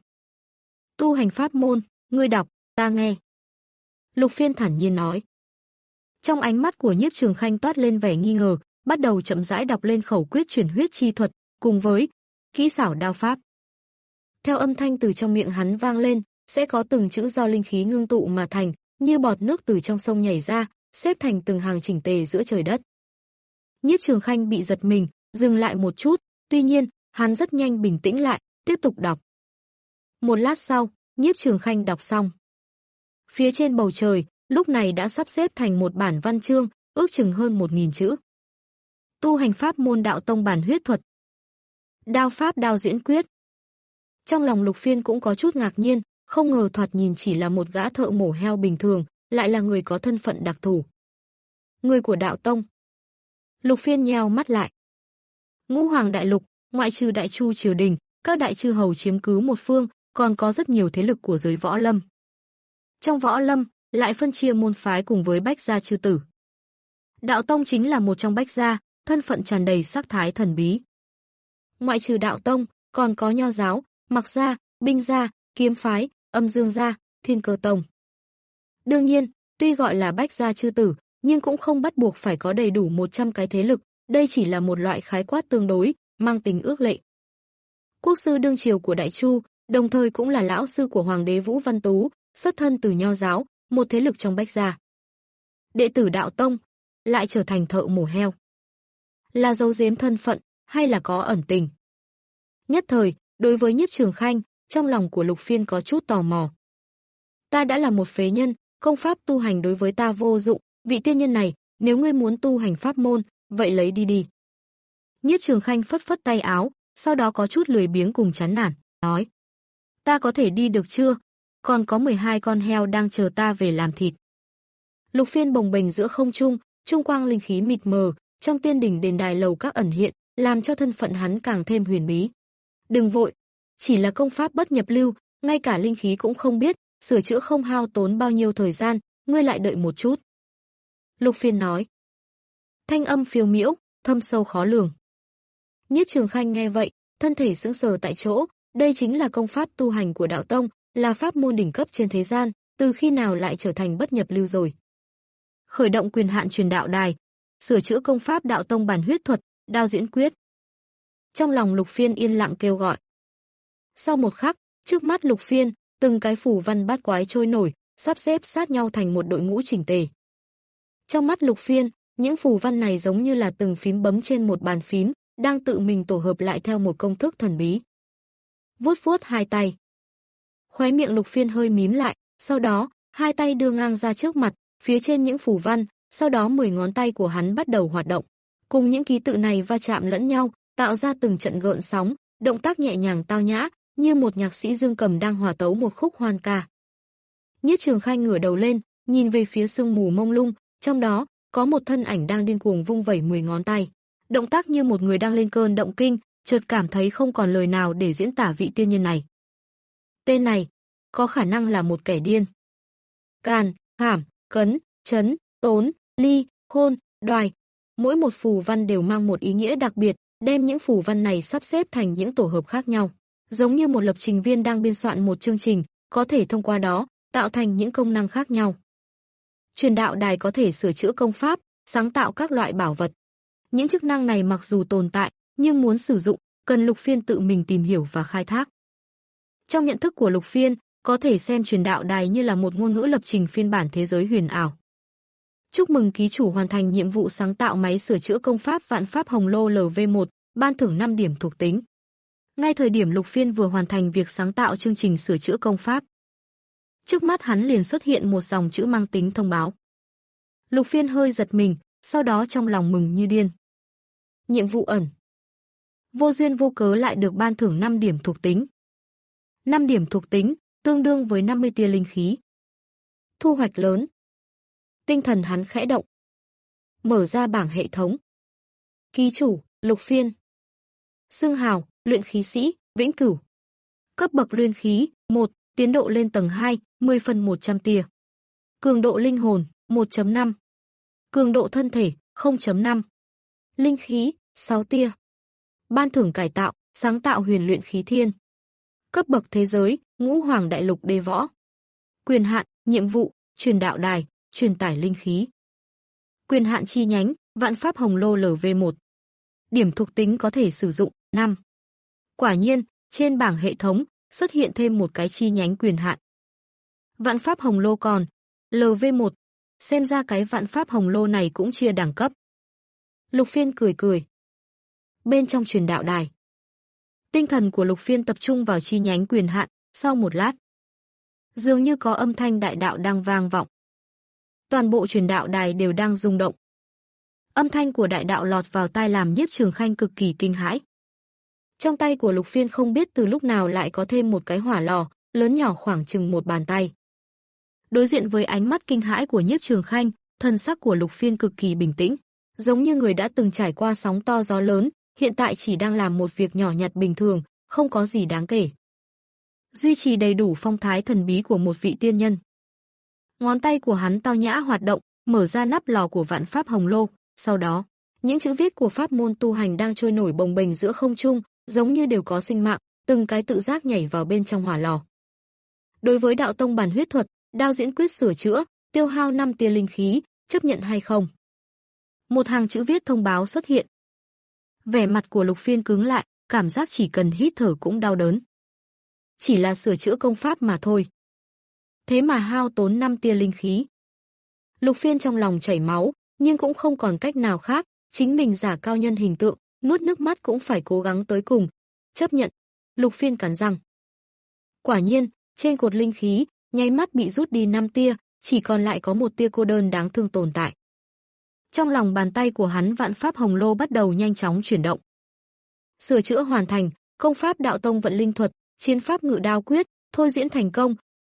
Tu hành pháp môn, ngươi đọc, ta nghe. Lục Phiên thản nhiên nói. Trong ánh mắt của Nhiếp Trường Khanh toát lên vẻ nghi ngờ, bắt đầu chậm rãi đọc lên khẩu quyết chuyển huyết chi thuật, cùng với kỹ xảo đao pháp. Theo âm thanh từ trong miệng hắn vang lên, sẽ có từng chữ do linh khí ngưng tụ mà thành, như bọt nước từ trong sông nhảy ra, xếp thành từng hàng chỉnh tề giữa trời đất. Nhiếp Trường Khanh bị giật mình, dừng lại một chút, tuy nhiên, hắn rất nhanh bình tĩnh lại, tiếp tục đọc. Một lát sau, Nhiếp Trường Khanh đọc xong. Phía trên bầu trời, lúc này đã sắp xếp thành một bản văn chương, ước chừng hơn một nghìn chữ. Tu hành pháp môn đạo tông bản huyết thuật. Đao pháp đao diễn quyết. Trong lòng Lục Phiên cũng có chút ngạc nhiên, không ngờ thoạt nhìn chỉ là một gã thợ mổ heo bình thường, lại là người có thân phận đặc thù. Người của đạo tông. Lục Phiên nheo mắt lại. Ngũ Hoàng đại lục, ngoại trừ Đại Chu triều đình, các đại chư hầu chiếm cứ một phương, còn có rất nhiều thế lực của giới võ lâm. Trong võ lâm, lại phân chia môn phái cùng với bách gia chư tử. Đạo tông chính là một trong bách gia, thân phận tràn đầy sắc thái thần bí. Ngoại trừ đạo tông, còn có nho giáo, mặc gia, binh gia, kiếm phái, âm dương gia, thiên cơ tông. Đương nhiên, tuy gọi là bách gia chư tử, nhưng cũng không bắt buộc phải có đầy đủ một trăm cái thế lực, đây chỉ là một loại khái quát tương đối, mang tính ước lệ. Quốc sư đương triều của Đại Chu, đồng thời cũng là lão sư của Hoàng đế Vũ Văn Tú, xuất thân từ nho giáo, một thế lực trong bách gia. Đệ tử đạo tông, lại trở thành thợ mổ heo. Là giấu giếm thân phận, hay là có ẩn tình? Nhất thời, đối với Nhiếp Trường Khanh, trong lòng của Lục Phiên có chút tò mò. Ta đã là một phế nhân, công pháp tu hành đối với ta vô dụng, vị tiên nhân này, nếu ngươi muốn tu hành pháp môn, vậy lấy đi đi. Nhiếp Trường Khanh phất phất tay áo, sau đó có chút lười biếng cùng chán nản, nói. Ta có thể đi được chưa? còn có mười hai con heo đang chờ ta về làm thịt. Lục Phiên bồng bềnh giữa không trung, trung quang linh khí mịt mờ, trong tiên đỉnh đền đài lầu các ẩn hiện, làm cho thân phận hắn càng thêm huyền bí. Đừng vội, chỉ là công pháp bất nhập lưu, ngay cả linh khí cũng không biết, sửa chữa không hao tốn bao nhiêu thời gian, ngươi lại đợi một chút. Lục Phiên nói. Thanh âm phiêu miễu, thâm sâu khó lường. Nhiếp Trường Khanh nghe vậy, thân thể sững sờ tại chỗ, đây chính là công pháp tu hành của đạo tông, là pháp môn đỉnh cấp trên thế gian, từ khi nào lại trở thành bất nhập lưu rồi. Khởi động quyền hạn truyền đạo đài, sửa chữa công pháp đạo tông bản huyết thuật, đao diễn quyết. Trong lòng Lục Phiên yên lặng kêu gọi. Sau một khắc, trước mắt Lục Phiên, từng cái phù văn bát quái trôi nổi, sắp xếp sát nhau thành một đội ngũ chỉnh tề. Trong mắt Lục Phiên, những phù văn này giống như là từng phím bấm trên một bàn phím, đang tự mình tổ hợp lại theo một công thức thần bí. Vuốt vuốt hai tay. Khóe miệng Lục Phiên hơi mím lại, sau đó, hai tay đưa ngang ra trước mặt, phía trên những phù văn, sau đó mười ngón tay của hắn bắt đầu hoạt động. Cùng những ký tự này va chạm lẫn nhau, tạo ra từng trận gợn sóng, động tác nhẹ nhàng tao nhã, như một nhạc sĩ dương cầm đang hòa tấu một khúc hoan ca. Nhiếp Trường Khanh ngửa đầu lên, nhìn về phía sương mù mông lung, trong đó có một thân ảnh đang điên cuồng vung vẩy mười ngón tay, động tác như một người đang lên cơn động kinh, chợt cảm thấy không còn lời nào để diễn tả vị tiên nhân này. Tên này có khả năng là một kẻ điên. Càn, khảm, cấn, chấn, tốn, ly, hôn, đoài, mỗi một phù văn đều mang một ý nghĩa đặc biệt, đem những phù văn này sắp xếp thành những tổ hợp khác nhau, giống như một lập trình viên đang biên soạn một chương trình, có thể thông qua đó tạo thành những công năng khác nhau. Truyền đạo đài có thể sửa chữa công pháp, sáng tạo các loại bảo vật. Những chức năng này mặc dù tồn tại, nhưng muốn sử dụng, cần Lục Phiên tự mình tìm hiểu và khai thác. Trong nhận thức của Lục Phiên, có thể xem truyền đạo đài như là một ngôn ngữ lập trình phiên bản thế giới huyền ảo. Chúc mừng ký chủ hoàn thành nhiệm vụ sáng tạo máy sửa chữa công pháp Vạn Pháp Hồng Lô L V một, ban thưởng năm điểm thuộc tính. Ngay thời điểm Lục Phiên vừa hoàn thành việc sáng tạo chương trình sửa chữa công pháp, trước mắt hắn liền xuất hiện một dòng chữ mang tính thông báo. Lục Phiên hơi giật mình, sau đó trong lòng mừng như điên. Nhiệm vụ ẩn. Vô duyên vô cớ lại được ban thưởng năm điểm thuộc tính. năm điểm thuộc tính, tương đương với năm mươi tia linh khí. Thu hoạch lớn. Tinh thần hắn khẽ động. Mở ra bảng hệ thống. Ký chủ, Lục Phiên. Xưng hào, luyện khí sĩ, vĩnh cửu. Cấp bậc luyện khí, một, tiến độ lên tầng hai, mười phần một trăm tia. Cường độ linh hồn, một chấm năm. Cường độ thân thể, không chấm năm. Linh khí, sáu tia. Ban thưởng cải tạo, sáng tạo huyền luyện khí thiên. Cấp bậc thế giới, ngũ hoàng đại lục đế võ. Quyền hạn, nhiệm vụ, truyền đạo đài, truyền tải linh khí. Quyền hạn chi nhánh, Vạn Pháp Hồng Lô L V một. Điểm thuộc tính có thể sử dụng, năm. Quả nhiên, trên bảng hệ thống, xuất hiện thêm một cái chi nhánh quyền hạn. Vạn Pháp Hồng Lô còn, L V một. Xem ra cái Vạn Pháp Hồng Lô này cũng chia đẳng cấp. Lục Phiên cười cười. Bên trong truyền đạo đài, tinh thần của Lục Phiên tập trung vào chi nhánh quyền hạn, sau một lát, dường như có âm thanh đại đạo đang vang vọng. Toàn bộ truyền đạo đài đều đang rung động. Âm thanh của đại đạo lọt vào tai làm Nhiếp Trường Khanh cực kỳ kinh hãi. Trong tay của Lục Phiên không biết từ lúc nào lại có thêm một cái hỏa lò, lớn nhỏ khoảng chừng một bàn tay. Đối diện với ánh mắt kinh hãi của Nhiếp Trường Khanh, thần sắc của Lục Phiên cực kỳ bình tĩnh, giống như người đã từng trải qua sóng to gió lớn, hiện tại chỉ đang làm một việc nhỏ nhặt bình thường, không có gì đáng kể. Duy trì đầy đủ phong thái thần bí của một vị tiên nhân. Ngón tay của hắn tao nhã hoạt động, mở ra nắp lò của Vạn Pháp Hồng Lô, sau đó, những chữ viết của pháp môn tu hành đang trôi nổi bồng bềnh giữa không trung, giống như đều có sinh mạng, từng cái tự giác nhảy vào bên trong hỏa lò. Đối với đạo tông bản huyết thuật, đao diễn quyết sửa chữa, tiêu hao năm tia linh khí, chấp nhận hay không? Một hàng chữ viết thông báo xuất hiện. Vẻ mặt của Lục Phiên cứng lại, cảm giác chỉ cần hít thở cũng đau đớn. Chỉ là sửa chữa công pháp mà thôi. Thế mà hao tốn năm tia linh khí. Lục Phiên trong lòng chảy máu, nhưng cũng không còn cách nào khác, chính mình giả cao nhân hình tượng, nuốt nước mắt cũng phải cố gắng tới cùng. Chấp nhận. Lục Phiên cắn răng. Quả nhiên, trên cột linh khí, nháy mắt bị rút đi năm tia, chỉ còn lại có một tia cô đơn đáng thương tồn tại. Trong lòng bàn tay của hắn Vạn Pháp Hồng Lô bắt đầu nhanh chóng chuyển động. Sửa chữa hoàn thành, công pháp đạo tông vận linh thuật, chiến pháp ngự đao quyết, thôi diễn thành công.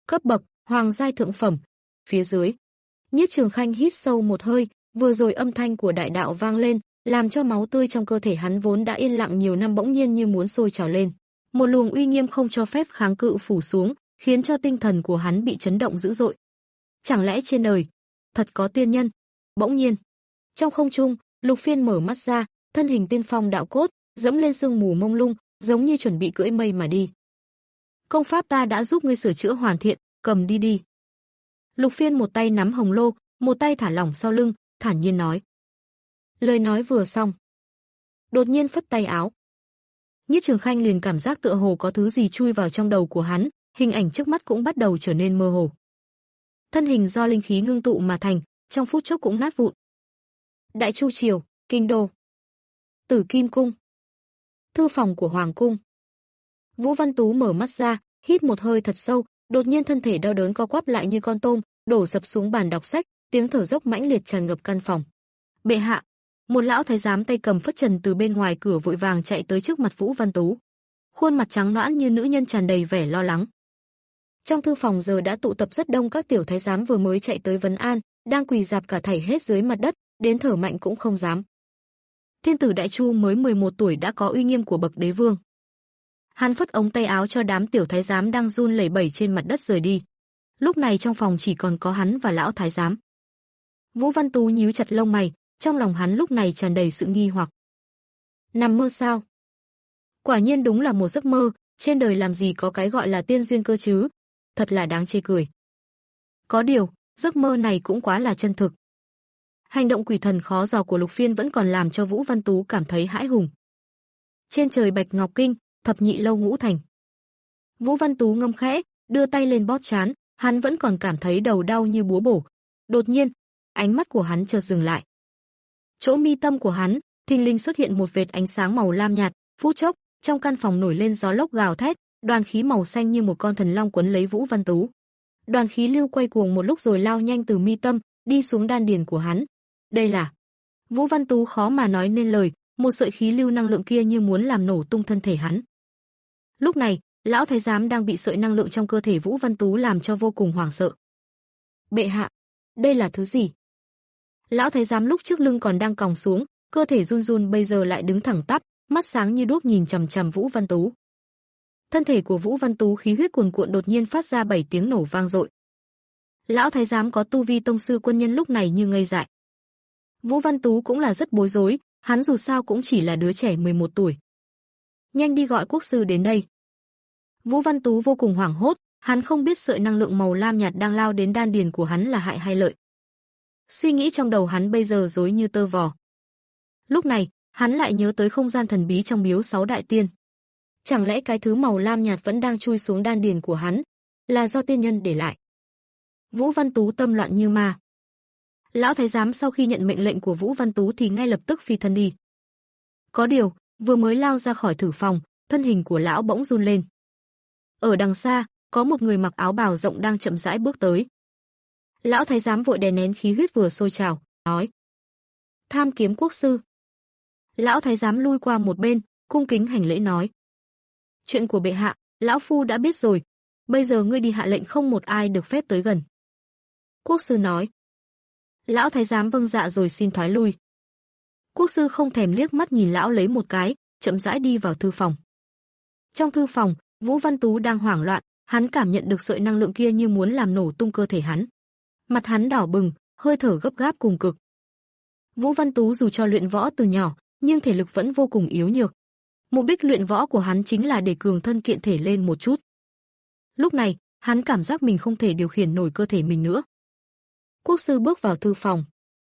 cấp bậc hoàng giai thượng phẩm. Phía dưới, Nhiếp Trường Khanh hít sâu một hơi, vừa rồi âm thanh của đại đạo vang lên, làm cho máu tươi trong cơ thể hắn vốn đã yên lặng nhiều năm bỗng nhiên như muốn sôi trào lên. Một luồng uy nghiêm không cho phép kháng cự phủ xuống, khiến cho tinh thần của hắn bị chấn động dữ dội. Chẳng lẽ trên đời thật có tiên nhân? Bỗng nhiên, trong không trung, Lục Phiên mở mắt ra, thân hình tiên phong đạo cốt, dẫm lên sương mù mông lung, giống như chuẩn bị cưỡi mây mà đi. Công pháp ta đã giúp ngươi sửa chữa hoàn thiện, cầm đi đi. Lục Phiên một tay nắm hồng lô, một tay thả lỏng sau lưng, thản nhiên nói. Lời nói vừa xong, đột nhiên phất tay áo. Nhiếp Trường Khanh liền cảm giác tựa hồ có thứ gì chui vào trong đầu của hắn, hình ảnh trước mắt cũng bắt đầu trở nên mơ hồ. Thân hình do linh khí ngưng tụ mà thành, trong phút chốc cũng nát vụn. Đại Chu triều, kinh đô, Tử Kim cung, thư phòng của hoàng cung. Vũ Văn Tú mở mắt ra, hít một hơi thật sâu, đột nhiên thân thể đau đớn co quắp lại như con tôm, đổ sập xuống bàn đọc sách, tiếng thở dốc mãnh liệt tràn ngập căn phòng. Bệ hạ, một lão thái giám tay cầm phất trần từ bên ngoài cửa vội vàng chạy tới trước mặt Vũ Văn Tú. Khuôn mặt trắng nõn như nữ nhân tràn đầy vẻ lo lắng. Trong thư phòng giờ đã tụ tập rất đông các tiểu thái giám vừa mới chạy tới vấn an, đang quỳ rạp cả thảy hết dưới mặt đất, đến thở mạnh cũng không dám. Thiên tử Đại Chu mới mười một tuổi đã có uy nghiêm của bậc đế vương. Hắn phất ống tay áo cho đám tiểu thái giám đang run lẩy bẩy trên mặt đất rời đi. Lúc này trong phòng chỉ còn có hắn và lão thái giám. Vũ Văn Tú nhíu chặt lông mày, trong lòng hắn lúc này tràn đầy sự nghi hoặc. Nằm mơ sao? Quả nhiên đúng là một giấc mơ, trên đời làm gì có cái gọi là tiên duyên cơ chứ? Thật là đáng chê cười. Có điều, giấc mơ này cũng quá là chân thực. Hành động quỷ thần khó dò của Lục Phiên vẫn còn làm cho Vũ Văn Tú cảm thấy hãi hùng. Trên trời Bạch Ngọc Kinh, thập nhị lâu ngũ thành. Vũ Văn Tú ngâm khẽ, đưa tay lên bóp trán, hắn vẫn còn cảm thấy đầu đau như búa bổ. Đột nhiên, ánh mắt của hắn chợt dừng lại. Chỗ mi tâm của hắn, thình lình xuất hiện một vệt ánh sáng màu lam nhạt, phút chốc, trong căn phòng nổi lên gió lốc gào thét, đoàn khí màu xanh như một con thần long quấn lấy Vũ Văn Tú. Đoàn khí lưu quay cuồng một lúc rồi lao nhanh từ mi tâm, đi xuống đan điền của hắn. Đây là... Vũ Văn Tú khó mà nói nên lời, một sợi khí lưu năng lượng kia như muốn làm nổ tung thân thể hắn. Lúc này, lão thái giám đang bị sợi năng lượng trong cơ thể Vũ Văn Tú làm cho vô cùng hoảng sợ. Bệ hạ, đây là thứ gì? Lão thái giám lúc trước lưng còn đang còng xuống, cơ thể run run bây giờ lại đứng thẳng tắp, mắt sáng như đuốc nhìn chằm chằm Vũ Văn Tú. Thân thể của Vũ Văn Tú khí huyết cuồn cuộn đột nhiên phát ra bảy tiếng nổ vang dội. Lão thái giám có tu vi tông sư quân nhân lúc này như ngây dại. Vũ Văn Tú cũng là rất bối rối, hắn dù sao cũng chỉ là đứa trẻ mười một tuổi. Nhanh đi gọi quốc sư đến đây. Vũ Văn Tú vô cùng hoảng hốt, hắn không biết sợi năng lượng màu lam nhạt đang lao đến đan điền của hắn là hại hay lợi. Suy nghĩ trong đầu hắn bây giờ rối như tơ vò. Lúc này, hắn lại nhớ tới không gian thần bí trong miếu sáu đại tiên. Chẳng lẽ cái thứ màu lam nhạt vẫn đang chui xuống đan điền của hắn, là do tiên nhân để lại? Vũ Văn Tú tâm loạn như ma. Lão thái giám sau khi nhận mệnh lệnh của Vũ Văn Tú thì ngay lập tức phi thân đi. Có điều, vừa mới lao ra khỏi thử phòng, thân hình của lão bỗng run lên. Ở đằng xa, có một người mặc áo bào rộng đang chậm rãi bước tới. Lão thái giám vội đè nén khí huyết vừa sôi trào, nói: Tham kiếm quốc sư. Lão thái giám lui qua một bên, cung kính hành lễ nói: Chuyện của bệ hạ, lão phu đã biết rồi, bây giờ ngươi đi hạ lệnh không một ai được phép tới gần. Quốc sư nói. Lão thái giám vâng dạ rồi xin thoái lui. Quốc sư không thèm liếc mắt nhìn lão lấy một cái, chậm rãi đi vào thư phòng. Trong thư phòng, Vũ Văn Tú đang hoảng loạn, hắn cảm nhận được sợi năng lượng kia như muốn làm nổ tung cơ thể hắn. Mặt hắn đỏ bừng, hơi thở gấp gáp cùng cực. Vũ Văn Tú dù cho luyện võ từ nhỏ, nhưng thể lực vẫn vô cùng yếu nhược. Mục đích luyện võ của hắn chính là để cường thân kiện thể lên một chút. Lúc này, hắn cảm giác mình không thể điều khiển nổi cơ thể mình nữa. Quốc sư bước vào thư phòng.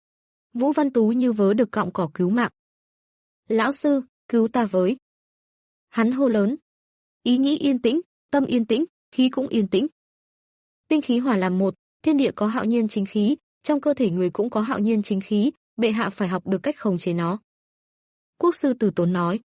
Vũ Văn Tú như vớ được cọng cỏ cứu mạng. Lão sư, cứu ta với. Hắn hô lớn. Ý nghĩ yên tĩnh, tâm yên tĩnh, khí cũng yên tĩnh. Tinh khí hòa làm một, thiên địa có hạo nhiên chính khí, trong cơ thể người cũng có hạo nhiên chính khí, bệ hạ phải học được cách khống chế nó. Quốc sư từ tốn nói.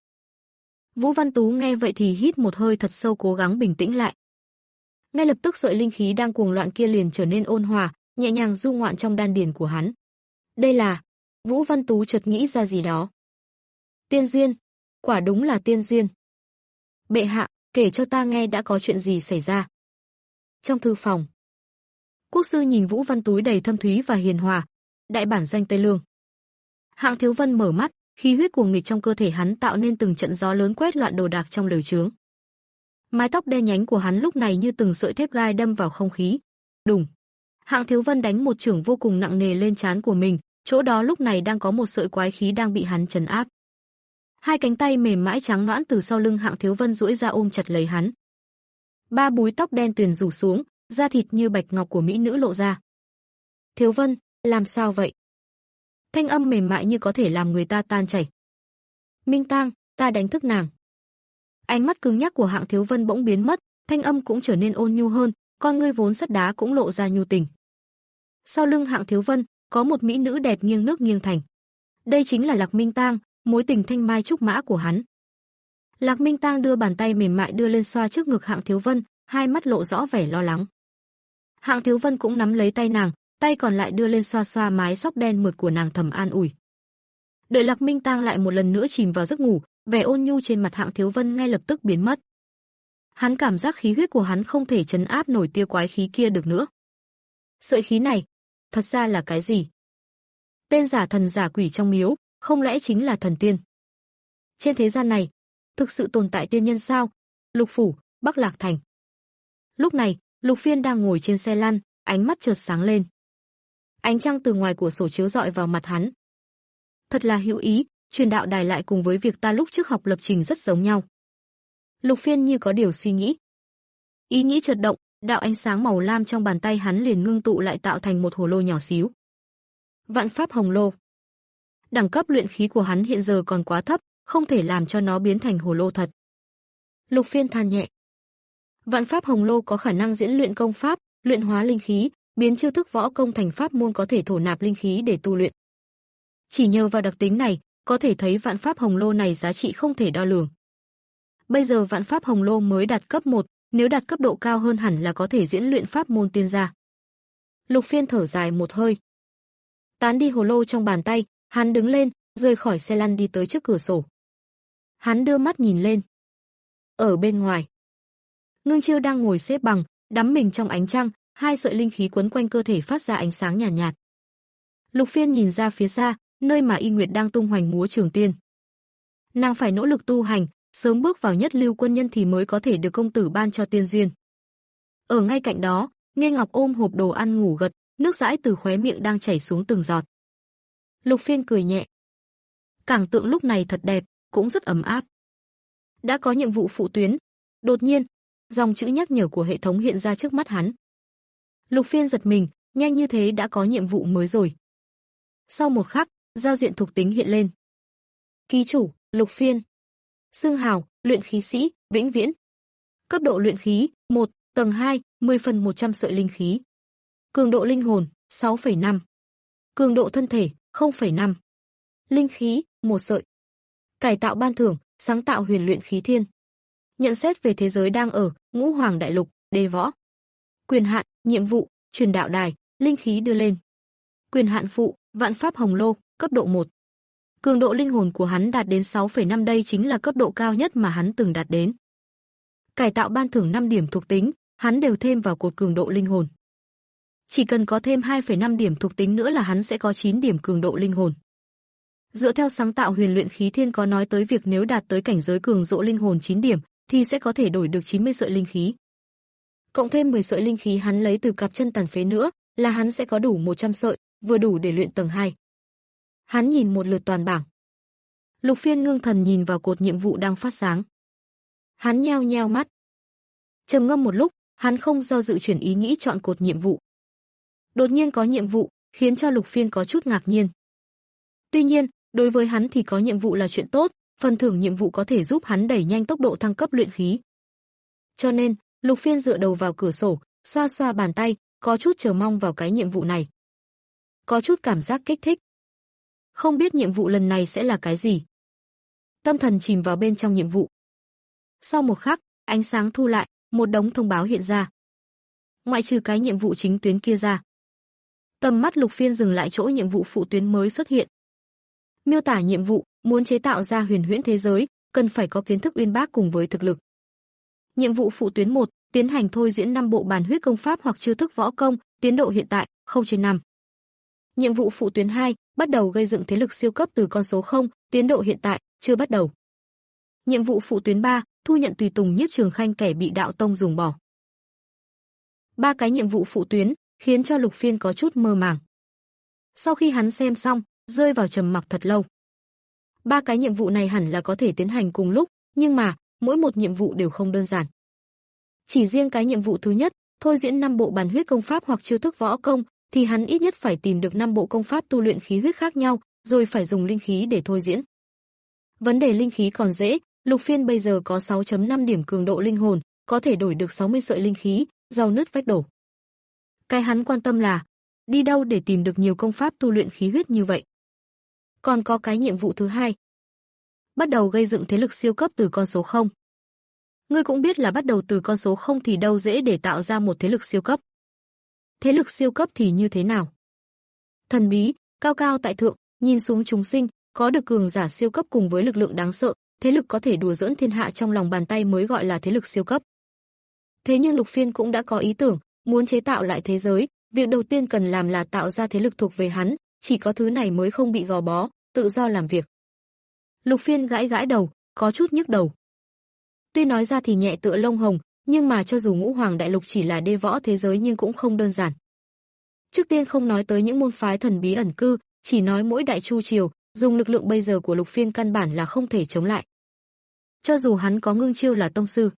Vũ Văn Tú nghe vậy thì hít một hơi thật sâu cố gắng bình tĩnh lại. Ngay lập tức sợi linh khí đang cuồng loạn kia liền trở nên ôn hòa, nhẹ nhàng du ngoạn trong đan điền của hắn. Đây là... Vũ Văn Tú chợt nghĩ ra gì đó. Tiên duyên, quả đúng là tiên duyên. Bệ hạ, kể cho ta nghe đã có chuyện gì xảy ra. Trong thư phòng, Quốc sư nhìn Vũ Văn túi đầy thâm thúy và hiền hòa. Đại bản doanh Tây Lương. Hạng Thiếu Vân mở mắt, khí huyết cuồng nghịch trong cơ thể hắn tạo nên từng trận gió lớn quét loạn đồ đạc trong lều chướng. Mái tóc đen nhánh của hắn lúc này như từng sợi thép gai đâm vào không khí. Đùng. Hạng Thiếu Vân đánh một chưởng vô cùng nặng nề lên trán của mình, chỗ đó lúc này đang có một sợi quái khí đang bị hắn trấn áp. Hai cánh tay mềm mại trắng nõn từ sau lưng Hạng Thiếu Vân duỗi ra ôm chặt lấy hắn. Ba búi tóc đen tuyền rủ xuống, da thịt như bạch ngọc của mỹ nữ lộ ra. Thiếu Vân, làm sao vậy? Thanh âm mềm mại như có thể làm người ta tan chảy. Minh Tang, ta đánh thức nàng. Ánh mắt cứng nhắc của Hạng Thiếu Vân bỗng biến mất, thanh âm cũng trở nên ôn nhu hơn, con ngươi vốn sắt đá cũng lộ ra nhu tình. Sau lưng Hạng Thiếu Vân, có một mỹ nữ đẹp nghiêng nước nghiêng thành. Đây chính là Lạc Minh Tang, mối tình thanh mai trúc mã của hắn. Lạc Minh Tang đưa bàn tay mềm mại đưa lên xoa trước ngực Hạng Thiếu Vân, hai mắt lộ rõ vẻ lo lắng. Hạng Thiếu Vân cũng nắm lấy tay nàng, tay còn lại đưa lên xoa xoa mái tóc đen mượt của nàng thầm an ủi. Đợi Lạc Minh Tang lại một lần nữa chìm vào giấc ngủ, vẻ ôn nhu trên mặt Hạng Thiếu Vân ngay lập tức biến mất. Hắn cảm giác khí huyết của hắn không thể trấn áp nổi tia quái khí kia được nữa. Sợi khí này, thật ra là cái gì? Tên giả thần giả quỷ trong miếu, không lẽ chính là thần tiên? Trên thế gian này, thực sự tồn tại tiên nhân sao? Lục phủ, Bắc Lạc Thành. Lúc này, Lục Phiên đang ngồi trên xe lăn, ánh mắt chợt sáng lên. Ánh trăng từ ngoài cửa sổ chiếu rọi vào mặt hắn. Thật là hữu ý, truyền đạo đài lại cùng với việc ta lúc trước học lập trình rất giống nhau. Lục Phiên như có điều suy nghĩ. Ý nghĩ chợt động, đạo ánh sáng màu lam trong bàn tay hắn liền ngưng tụ lại tạo thành một hồ lô nhỏ xíu. Vạn Pháp Hồng Lô. Đẳng cấp luyện khí của hắn hiện giờ còn quá thấp, không thể làm cho nó biến thành hồ lô thật. Lục Phiên than nhẹ. Vạn Pháp Hồng Lô có khả năng diễn luyện công pháp, luyện hóa linh khí, biến chiêu thức võ công thành pháp môn có thể thổ nạp linh khí để tu luyện. Chỉ nhờ vào đặc tính này, có thể thấy Vạn Pháp Hồng Lô này giá trị không thể đo lường. Bây giờ Vạn Pháp Hồng Lô mới đạt cấp một, nếu đạt cấp độ cao hơn hẳn là có thể diễn luyện pháp môn tiên gia. Lục Phiên thở dài một hơi. Tán đi hồ lô trong bàn tay, hắn đứng lên, rời khỏi xe lăn đi tới trước cửa sổ. Hắn đưa mắt nhìn lên. Ở bên ngoài, Ngưng Chiêu đang ngồi xếp bằng, đắm mình trong ánh trăng, hai sợi linh khí quấn quanh cơ thể phát ra ánh sáng nhàn nhạt, nhạt. Lục Phiên nhìn ra phía xa, nơi mà Y Nguyệt đang tung hoành múa trường tiên. Nàng phải nỗ lực tu hành, sớm bước vào nhất lưu quân nhân thì mới có thể được công tử ban cho tiên duyên. Ở ngay cạnh đó, Nghê Ngọc ôm hộp đồ ăn ngủ gật, nước dãi từ khóe miệng đang chảy xuống từng giọt. Lục Phiên cười nhẹ. Cảnh tượng lúc này thật đẹp, cũng rất ấm áp. Đã có nhiệm vụ phụ tuyến. Đột nhiên, dòng chữ nhắc nhở của hệ thống hiện ra trước mắt hắn. Lục Phiên giật mình, nhanh như thế đã có nhiệm vụ mới rồi. Sau một khắc, giao diện thuộc tính hiện lên. Ký chủ, Lục Phiên. Xưng hào, luyện khí sĩ, vĩnh viễn. Cấp độ luyện khí, một, tầng hai, mười phần một trăm sợi linh khí. Cường độ linh hồn, sáu phẩy năm. Cường độ thân thể, không phẩy năm. Linh khí, một sợi. Cải tạo ban thưởng, sáng tạo huyền luyện khí thiên. Nhận xét về thế giới đang ở, Ngũ Hoàng Đại Lục, đế võ. Quyền hạn, nhiệm vụ, truyền đạo đài, linh khí đưa lên. Quyền hạn phụ, Vạn Pháp Hồng Lô, cấp độ một. Cường độ linh hồn của hắn đạt đến sáu phẩy năm, đây chính là cấp độ cao nhất mà hắn từng đạt đến. Cải tạo ban thưởng năm điểm thuộc tính, hắn đều thêm vào cột cường độ linh hồn. Chỉ cần có thêm hai phẩy năm điểm thuộc tính nữa là hắn sẽ có chín điểm cường độ linh hồn. Dựa theo sáng tạo huyền luyện khí thiên có nói tới việc nếu đạt tới cảnh giới cường độ linh hồn chín điểm thì sẽ có thể đổi được chín mươi sợi linh khí. Cộng thêm mười sợi linh khí hắn lấy từ cặp chân tàn phế nữa, là hắn sẽ có đủ một trăm sợi, vừa đủ để luyện tầng hai. Hắn nhìn một lượt toàn bảng. Lục Phiên ngưng thần nhìn vào cột nhiệm vụ đang phát sáng. Hắn nheo nheo mắt. Trầm ngâm một lúc, hắn không do dự chuyển ý nghĩ chọn cột nhiệm vụ. Đột nhiên có nhiệm vụ, khiến cho Lục Phiên có chút ngạc nhiên. Tuy nhiên, đối với hắn thì có nhiệm vụ là chuyện tốt, phần thưởng nhiệm vụ có thể giúp hắn đẩy nhanh tốc độ thăng cấp luyện khí. Cho nên, Lục Phiên dựa đầu vào cửa sổ, xoa xoa bàn tay, có chút chờ mong vào cái nhiệm vụ này. Có chút cảm giác kích thích. Không biết nhiệm vụ lần này sẽ là cái gì. Tâm thần chìm vào bên trong nhiệm vụ. Sau một khắc, ánh sáng thu lại, một đống thông báo hiện ra. Ngoại trừ cái nhiệm vụ chính tuyến kia ra. Tầm mắt Lục Phiên dừng lại chỗ nhiệm vụ phụ tuyến mới xuất hiện. Miêu tả nhiệm vụ, muốn chế tạo ra huyền huyễn thế giới, cần phải có kiến thức uyên bác cùng với thực lực. Nhiệm vụ phụ tuyến một, tiến hành thôi diễn năm bộ bản huyết công pháp hoặc chiêu thức võ công, tiến độ hiện tại không trên năm. Nhiệm vụ phụ tuyến hai, bắt đầu gây dựng thế lực siêu cấp từ con số không, tiến độ hiện tại chưa bắt đầu. Nhiệm vụ phụ tuyến ba, thu nhận tùy tùng Nhiếp Trường Khanh kẻ bị đạo tông dùng bỏ. Ba cái nhiệm vụ phụ tuyến khiến cho Lục Phiên có chút mơ màng. Sau khi hắn xem xong, rơi vào trầm mặc thật lâu. Ba cái nhiệm vụ này hẳn là có thể tiến hành cùng lúc, nhưng mà mỗi một nhiệm vụ đều không đơn giản. Chỉ riêng cái nhiệm vụ thứ nhất, thôi diễn năm bộ bản huyết công pháp hoặc chiêu thức võ công, thì hắn ít nhất phải tìm được năm bộ công pháp tu luyện khí huyết khác nhau, rồi phải dùng linh khí để thôi diễn. Vấn đề linh khí còn dễ, Lục Phiên bây giờ có sáu chấm năm điểm cường độ linh hồn, có thể đổi được sáu mươi sợi linh khí, giàu nứt vách đổ. Cái hắn quan tâm là đi đâu để tìm được nhiều công pháp tu luyện khí huyết như vậy. Còn có cái nhiệm vụ thứ hai, bắt đầu gây dựng thế lực siêu cấp từ con số không. Ngươi cũng biết là bắt đầu từ con số không thì đâu dễ để tạo ra một thế lực siêu cấp. Thế lực siêu cấp thì như thế nào? Thần bí, cao cao tại thượng, nhìn xuống chúng sinh, có được cường giả siêu cấp cùng với lực lượng đáng sợ, thế lực có thể đùa giỡn thiên hạ trong lòng bàn tay mới gọi là thế lực siêu cấp. Thế nhưng Lục Phiên cũng đã có ý tưởng, muốn chế tạo lại thế giới, việc đầu tiên cần làm là tạo ra thế lực thuộc về hắn, chỉ có thứ này mới không bị gò bó, tự do làm việc. Lục Phiên gãi gãi đầu, có chút nhức đầu. Tuy nói ra thì nhẹ tựa lông hồng, nhưng mà cho dù Ngũ Hoàng Đại Lục chỉ là đê võ thế giới nhưng cũng không đơn giản. Trước tiên không nói tới những môn phái thần bí ẩn cư, chỉ nói mỗi Đại Chu triều, dùng lực lượng bây giờ của Lục Phiên căn bản là không thể chống lại. Cho dù hắn có Ngưng Chiêu là tông sư,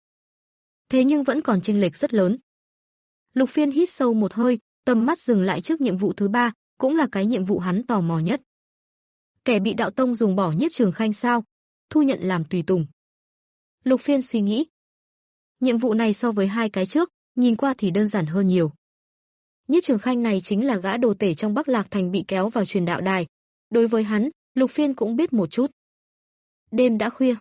thế nhưng vẫn còn chênh lệch rất lớn. Lục Phiên hít sâu một hơi, tầm mắt dừng lại trước nhiệm vụ thứ ba, cũng là cái nhiệm vụ hắn tò mò nhất. Kẻ bị đạo tông dùng bỏ Nhiếp Trường Khanh sao? Thu nhận làm tùy tùng. Lục Phiên suy nghĩ. Nhiệm vụ này so với hai cái trước, nhìn qua thì đơn giản hơn nhiều. Nhiếp Trường Khanh này chính là gã đồ tể trong Bắc Lạc Thành bị kéo vào truyền đạo đài. Đối với hắn, Lục Phiên cũng biết một chút. Đêm đã khuya.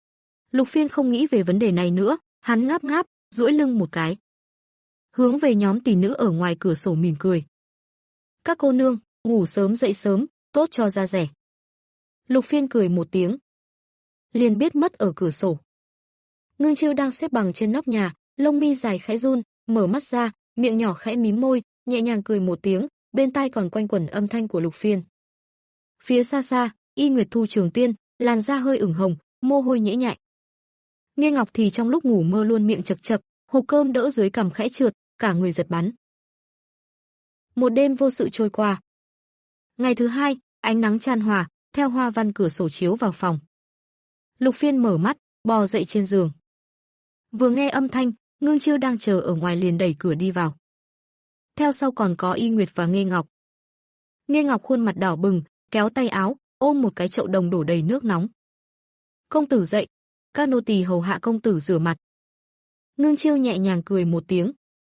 Lục Phiên không nghĩ về vấn đề này nữa, hắn ngáp ngáp, duỗi lưng một cái. Hướng về nhóm tỷ nữ ở ngoài cửa sổ mỉm cười. Các cô nương, ngủ sớm dậy sớm, tốt cho da rẻ. Lục Phiên cười một tiếng. Liền biết mất ở cửa sổ. Ngưng Chiêu đang xếp bằng trên nóc nhà, lông mi dài khẽ run, mở mắt ra, miệng nhỏ khẽ mím môi, nhẹ nhàng cười một tiếng, bên tai còn quanh quẩn âm thanh của Lục Phiên. Phía xa xa, Y Nguyệt Thu Trường Tiên, làn da hơi ửng hồng, mồ hôi nhễ nhại. Nghe Ngọc thì trong lúc ngủ mơ luôn miệng chật chật, hộp cơm đỡ dưới cằm khẽ trượt, cả người giật bắn. Một đêm vô sự trôi qua. Ngày thứ hai, ánh nắng chan hòa, theo hoa văn cửa sổ chiếu vào phòng. Lục Phiên mở mắt, bò dậy trên giường. Vừa nghe âm thanh, Ngưng Chiêu đang chờ ở ngoài liền đẩy cửa đi vào. Theo sau còn có Y Nguyệt và Nghê Ngọc. Nghê Ngọc khuôn mặt đỏ bừng, kéo tay áo, ôm một cái chậu đồng đổ đầy nước nóng. Công tử dậy, các nô tỳ hầu hạ công tử rửa mặt. Ngưng Chiêu nhẹ nhàng cười một tiếng.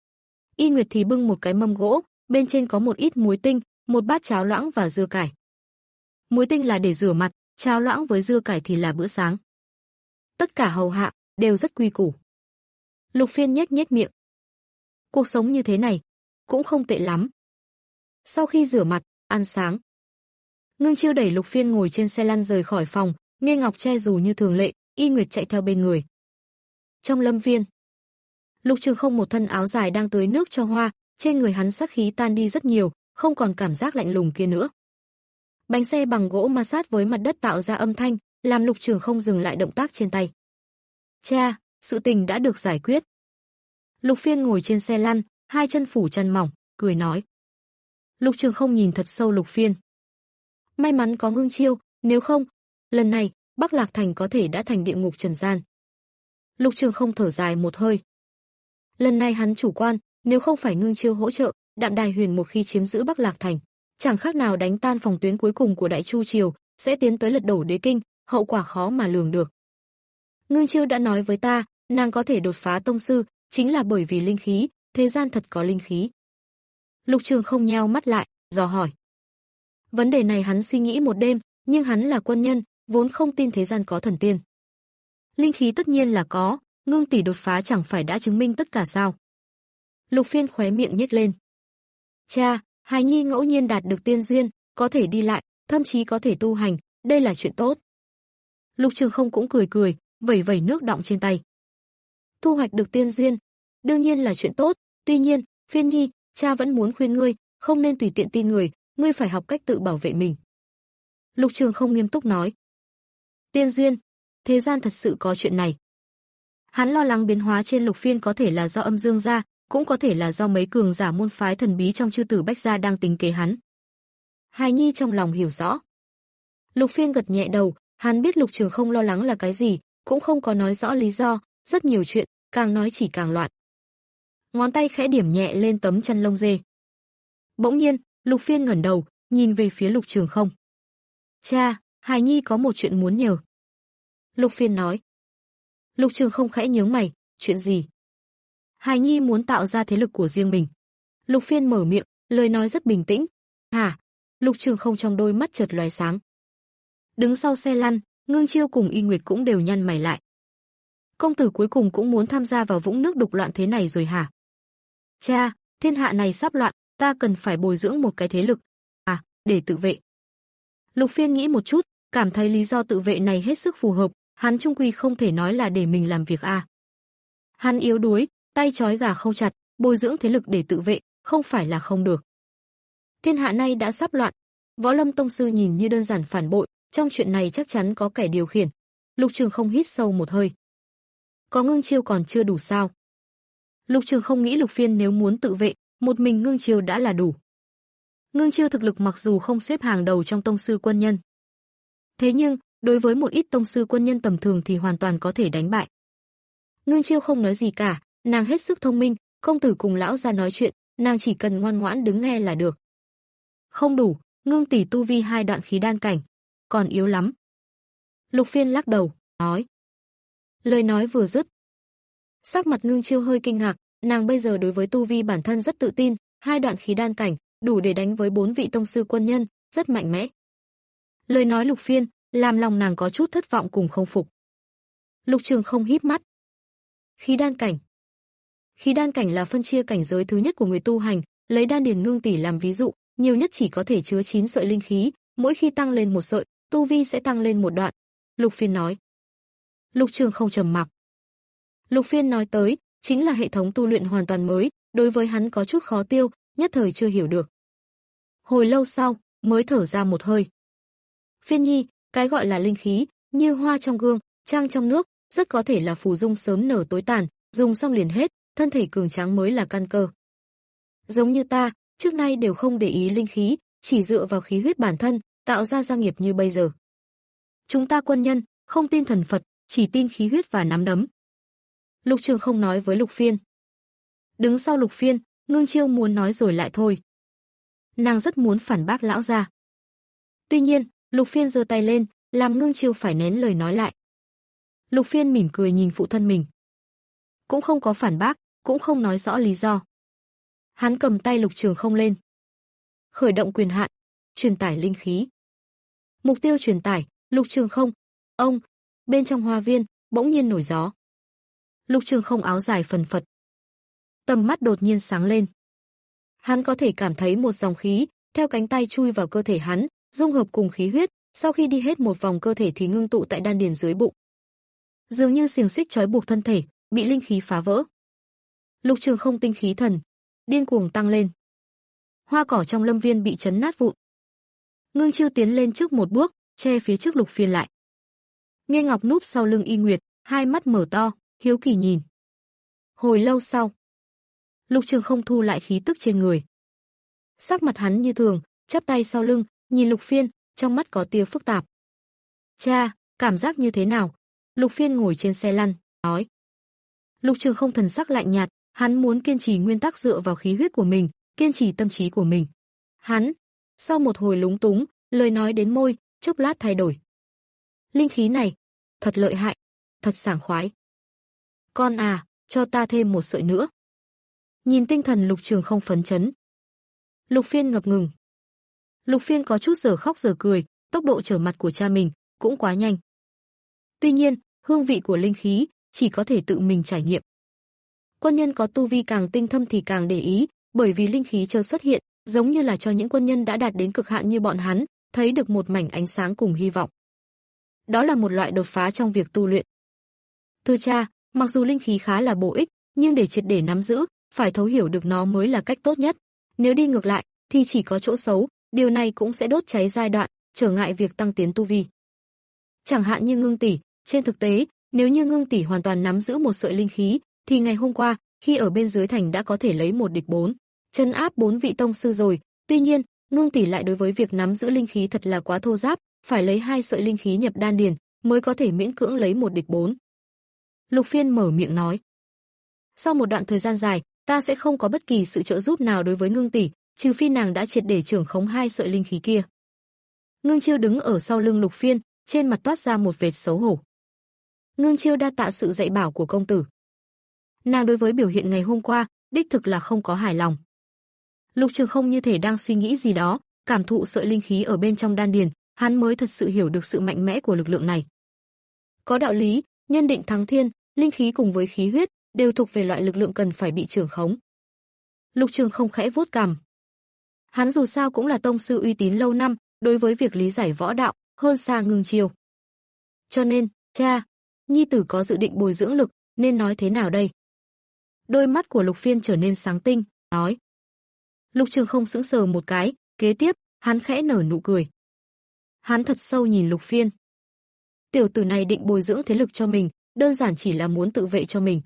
Y Nguyệt thì bưng một cái mâm gỗ, bên trên có một ít muối tinh, một bát cháo loãng và dưa cải. Muối tinh là để rửa mặt, cháo loãng với dưa cải thì là bữa sáng. Tất cả hầu hạ đều rất quy củ. Lục Phiên nhếch nhếch miệng. Cuộc sống như thế này cũng không tệ lắm. Sau khi rửa mặt, ăn sáng, Ngưng Chiêu đẩy Lục Phiên ngồi trên xe lăn rời khỏi phòng, Nghê Ngọc che dù như thường lệ, Y Nguyệt chạy theo bên người. Trong lâm viên, Lục Trường Không một thân áo dài đang tưới nước cho hoa, trên người hắn sát khí tan đi rất nhiều, không còn cảm giác lạnh lùng kia nữa. Bánh xe bằng gỗ ma sát với mặt đất tạo ra âm thanh, làm Lục Trường Không dừng lại động tác trên tay. Cha, sự tình đã được giải quyết. Lục Phiên ngồi trên xe lăn, hai chân phủ chăn mỏng, cười nói. Lục Trường Không nhìn thật sâu Lục Phiên. May mắn có Ngưng Chiêu, nếu không, lần này, Bắc Lạc Thành có thể đã thành địa ngục trần gian. Lục Trường Không thở dài một hơi. Lần này hắn chủ quan, nếu không phải Ngưng Chiêu hỗ trợ, Đạm Đài Huyền một khi chiếm giữ Bắc Lạc Thành, chẳng khác nào đánh tan phòng tuyến cuối cùng của Đại Chu triều, sẽ tiến tới lật đổ đế kinh, hậu quả khó mà lường được. Ngưng Chiêu đã nói với ta, nàng có thể đột phá tông sư, chính là bởi vì linh khí, thế gian thật có linh khí. Lục Trường Không nheo mắt lại, dò hỏi. Vấn đề này hắn suy nghĩ một đêm, nhưng hắn là quân nhân, vốn không tin thế gian có thần tiên. Linh khí tất nhiên là có, Ngưng tỷ đột phá chẳng phải đã chứng minh tất cả sao? Lục Phiên khóe miệng nhếch lên. Cha, hài nhi ngẫu nhiên đạt được tiên duyên, có thể đi lại, thậm chí có thể tu hành, đây là chuyện tốt. Lục Trường Không cũng cười cười, vẩy vẩy nước đọng trên tay. Thu hoạch được tiên duyên, đương nhiên là chuyện tốt, tuy nhiên, Phiên Nhi, cha vẫn muốn khuyên ngươi, không nên tùy tiện tin người, ngươi phải học cách tự bảo vệ mình. Lục Trường không nghiêm túc nói. Tiên duyên, thế gian thật sự có chuyện này. Hắn lo lắng biến hóa trên Lục Phiên có thể là do âm dương gia, cũng có thể là do mấy cường giả môn phái thần bí trong chư tử Bách gia đang tính kế hắn. Hài Nhi trong lòng hiểu rõ. Lục Phiên gật nhẹ đầu, hắn biết Lục Trường không lo lắng là cái gì, cũng không có nói rõ lý do, rất nhiều chuyện, càng nói chỉ càng loạn. Ngón tay khẽ điểm nhẹ lên tấm chăn lông dê. Bỗng nhiên, Lục Phiên ngẩng đầu, nhìn về phía Lục Trường không. Cha, Hài Nhi có một chuyện muốn nhờ. Lục Phiên nói. Lục Trường không khẽ nhướng mày, chuyện gì? Hài Nhi muốn tạo ra thế lực của riêng mình. Lục Phiên mở miệng, lời nói rất bình tĩnh. Hả? Lục Trường không trong đôi mắt chợt lóe sáng. Đứng sau xe lăn, Ngưng Chiêu cùng Y Nguyệt cũng đều nhăn mày lại. Công tử cuối cùng cũng muốn tham gia vào vũng nước đục loạn thế này rồi hả? Cha, thiên hạ này sắp loạn, ta cần phải bồi dưỡng một cái thế lực. À, để tự vệ. Lục Phiên nghĩ một chút, cảm thấy lý do tự vệ này hết sức phù hợp, hắn chung quy không thể nói là để mình làm việc a. À. Hắn yếu đuối, tay trói gà không chặt, bồi dưỡng thế lực để tự vệ, không phải là không được. Thiên hạ nay đã sắp loạn, Võ Lâm tông sư nhìn như đơn giản phản bội, trong chuyện này chắc chắn có kẻ điều khiển. Lục Trường không hít sâu một hơi. Có Ngưng Chiêu còn chưa đủ sao? Lục Trường không nghĩ Lục Phiên nếu muốn tự vệ, một mình Ngưng Chiêu đã là đủ. Ngưng Chiêu thực lực mặc dù không xếp hàng đầu trong tông sư quân nhân, thế nhưng, đối với một ít tông sư quân nhân tầm thường thì hoàn toàn có thể đánh bại. Ngưng Chiêu không nói gì cả, nàng hết sức thông minh, công tử cùng lão gia nói chuyện, nàng chỉ cần ngoan ngoãn đứng nghe là được. Không đủ, Ngưng tỷ tu vi hai đoạn khí đan cảnh, còn yếu lắm. Lục Phiên lắc đầu, nói. Lời nói vừa dứt, sắc mặt Ngưng Chiêu hơi kinh ngạc, nàng bây giờ đối với tu vi bản thân rất tự tin, hai đoạn khí đan cảnh, đủ để đánh với bốn vị tông sư quân nhân, rất mạnh mẽ. Lời nói Lục Phiên, làm lòng nàng có chút thất vọng cùng không phục. Lục Trường không híp mắt. Khí đan cảnh. Khí đan cảnh là phân chia cảnh giới thứ nhất của người tu hành, lấy đan điền Ngưng tỷ làm ví dụ, nhiều nhất chỉ có thể chứa chín sợi linh khí, mỗi khi tăng lên một sợi, tu vi sẽ tăng lên một đoạn. Lục Phiên nói. Lục Trường không trầm mặc. Lục Phiên nói tới, chính là hệ thống tu luyện hoàn toàn mới, đối với hắn có chút khó tiêu, nhất thời chưa hiểu được. Hồi lâu sau, mới thở ra một hơi. Phiên Nhi, cái gọi là linh khí, như hoa trong gương, trăng trong nước, rất có thể là phù dung sớm nở tối tàn, dùng xong liền hết, thân thể cường tráng mới là căn cơ. Giống như ta, trước nay đều không để ý linh khí, chỉ dựa vào khí huyết bản thân, tạo ra gia nghiệp như bây giờ. Chúng ta quân nhân, không tin thần Phật, chỉ tin khí huyết và nắm đấm. Lục Trường không nói với Lục Phiên. Đứng sau Lục Phiên, Ngưng Chiêu muốn nói rồi lại thôi. Nàng rất muốn phản bác lão gia. Tuy nhiên, Lục Phiên giơ tay lên, làm Ngưng Chiêu phải nén lời nói lại. Lục Phiên mỉm cười nhìn phụ thân mình. Cũng không có phản bác, cũng không nói rõ lý do. Hắn cầm tay Lục Trường không lên. Khởi động quyền hạn, truyền tải linh khí. Mục tiêu truyền tải, Lục Trường không. Ông, bên trong hoa viên, bỗng nhiên nổi gió. Lục Trường không áo dài phần phật. Tầm mắt đột nhiên sáng lên. Hắn có thể cảm thấy một dòng khí, theo cánh tay chui vào cơ thể hắn, dung hợp cùng khí huyết, sau khi đi hết một vòng cơ thể thì ngưng tụ tại đan điền dưới bụng. Dường như xiềng xích trói buộc thân thể, bị linh khí phá vỡ. Lục Trường không tinh khí thần, điên cuồng tăng lên. Hoa cỏ trong lâm viên bị chấn nát vụn. Ngưng Chiêu tiến lên trước một bước, che phía trước Lục Phiên lại. Nghe Ngọc núp sau lưng Y Nguyệt, hai mắt mở to, hiếu kỳ nhìn. Hồi lâu sau, Lục Trường không thu lại khí tức trên người. Sắc mặt hắn như thường, chắp tay sau lưng, nhìn Lục Phiên, trong mắt có tia phức tạp. Cha, cảm giác như thế nào? Lục Phiên ngồi trên xe lăn, nói. Lục Trường không thần sắc lạnh nhạt, hắn muốn kiên trì nguyên tắc dựa vào khí huyết của mình, kiên trì tâm trí của mình. Hắn, sau một hồi lúng túng, lời nói đến môi, chốc lát thay đổi. Linh khí này, thật lợi hại, thật sảng khoái. Con à, cho ta thêm một sợi nữa. Nhìn tinh thần Lục Trường không phấn chấn. Lục Phiên ngập ngừng. Lục Phiên có chút giờ khóc giờ cười, tốc độ trở mặt của cha mình cũng quá nhanh. Tuy nhiên, hương vị của linh khí chỉ có thể tự mình trải nghiệm. Quân nhân có tu vi càng tinh thâm thì càng để ý, bởi vì linh khí chợt xuất hiện, giống như là cho những quân nhân đã đạt đến cực hạn như bọn hắn, thấy được một mảnh ánh sáng cùng hy vọng. Đó là một loại đột phá trong việc tu luyện. Thưa cha, mặc dù linh khí khá là bổ ích, nhưng để triệt để nắm giữ, phải thấu hiểu được nó mới là cách tốt nhất. Nếu đi ngược lại, thì chỉ có chỗ xấu, điều này cũng sẽ đốt cháy giai đoạn, trở ngại việc tăng tiến tu vi. Chẳng hạn như Ngưng tỷ, trên thực tế, nếu như Ngưng tỷ hoàn toàn nắm giữ một sợi linh khí, thì ngày hôm qua, khi ở bên dưới thành đã có thể lấy một địch bốn, trấn áp bốn vị tông sư rồi. Tuy nhiên, Ngưng tỷ lại đối với việc nắm giữ linh khí thật là quá thô ráp, phải lấy hai sợi linh khí nhập đan điền mới có thể miễn cưỡng lấy một địch bốn. Lục Phiên mở miệng nói: "Sau một đoạn thời gian dài, ta sẽ không có bất kỳ sự trợ giúp nào đối với Ngưng tỷ, trừ phi nàng đã triệt để trưởng khống hai sợi linh khí kia." Ngưng Chiêu đứng ở sau lưng Lục Phiên, trên mặt toát ra một vệt xấu hổ. "Ngưng Chiêu đa tạ sự dạy bảo của công tử." Nàng đối với biểu hiện ngày hôm qua, đích thực là không có hài lòng. Lục Trường Không như thể đang suy nghĩ gì đó, cảm thụ sợi linh khí ở bên trong đan điền, hắn mới thật sự hiểu được sự mạnh mẽ của lực lượng này. Có đạo lý, nhân định thắng thiên, linh khí cùng với khí huyết đều thuộc về loại lực lượng cần phải bị trưởng khống. Lục Trường Không khẽ vuốt cằm. Hắn dù sao cũng là tông sư uy tín lâu năm, đối với việc lý giải võ đạo hơn xa Ngưng Chiêu. Cho nên, cha, nhi tử có dự định bồi dưỡng lực, nên nói thế nào đây? Đôi mắt của Lục Phiên trở nên sáng tinh, nói. Lục Trường Không sững sờ một cái, kế tiếp, hắn khẽ nở nụ cười. Hắn thật sâu nhìn Lục Phiên. Tiểu tử này định bồi dưỡng thế lực cho mình, đơn giản chỉ là muốn tự vệ cho mình.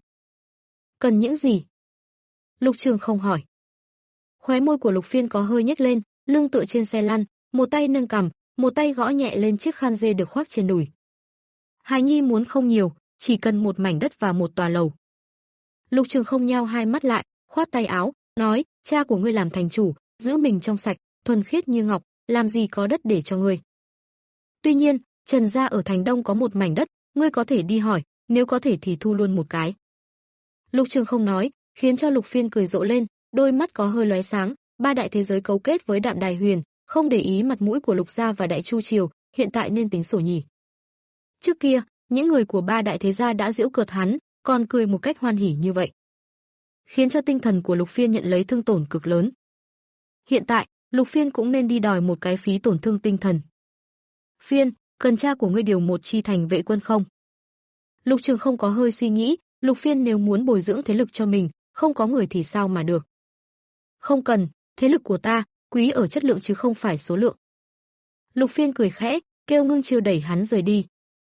Cần những gì? Lục Trường Không hỏi. Khóe môi của Lục Phiên có hơi nhếch lên, lưng tựa trên xe lăn, một tay nâng cằm, một tay gõ nhẹ lên chiếc khăn dê được khoác trên đùi. Hài nhi muốn không nhiều, chỉ cần một mảnh đất và một tòa lầu. Lục Trường Không nheo hai mắt lại, khoát tay áo, nói, cha của ngươi làm thành chủ, giữ mình trong sạch, thuần khiết như ngọc, làm gì có đất để cho ngươi. Tuy nhiên, Trần gia ở thành Đông có một mảnh đất, ngươi có thể đi hỏi, nếu có thể thì thu luôn một cái. Lục Trường Không nói, khiến cho Lục Phiên cười rộ lên, đôi mắt có hơi lóe sáng, ba đại thế giới cấu kết với Đạm Đài Huyền, không để ý mặt mũi của Lục gia và Đại Chu triều, hiện tại nên tính sổ nhỉ. Trước kia, những người của ba đại thế gia đã giễu cợt hắn, còn cười một cách hoan hỉ như vậy, khiến cho tinh thần của Lục Phiên nhận lấy thương tổn cực lớn. Hiện tại, Lục Phiên cũng nên đi đòi một cái phí tổn thương tinh thần. Phiên, cần cha của ngươi điều một chi thành vệ quân không? Lục Trường Không có hơi suy nghĩ, Lục Phiên nếu muốn bồi dưỡng thế lực cho mình, không có người thì sao mà được. Không cần, thế lực của ta, quý ở chất lượng chứ không phải số lượng. Lục Phiên cười khẽ, kêu Ngưng Chiêu đẩy hắn rời đi.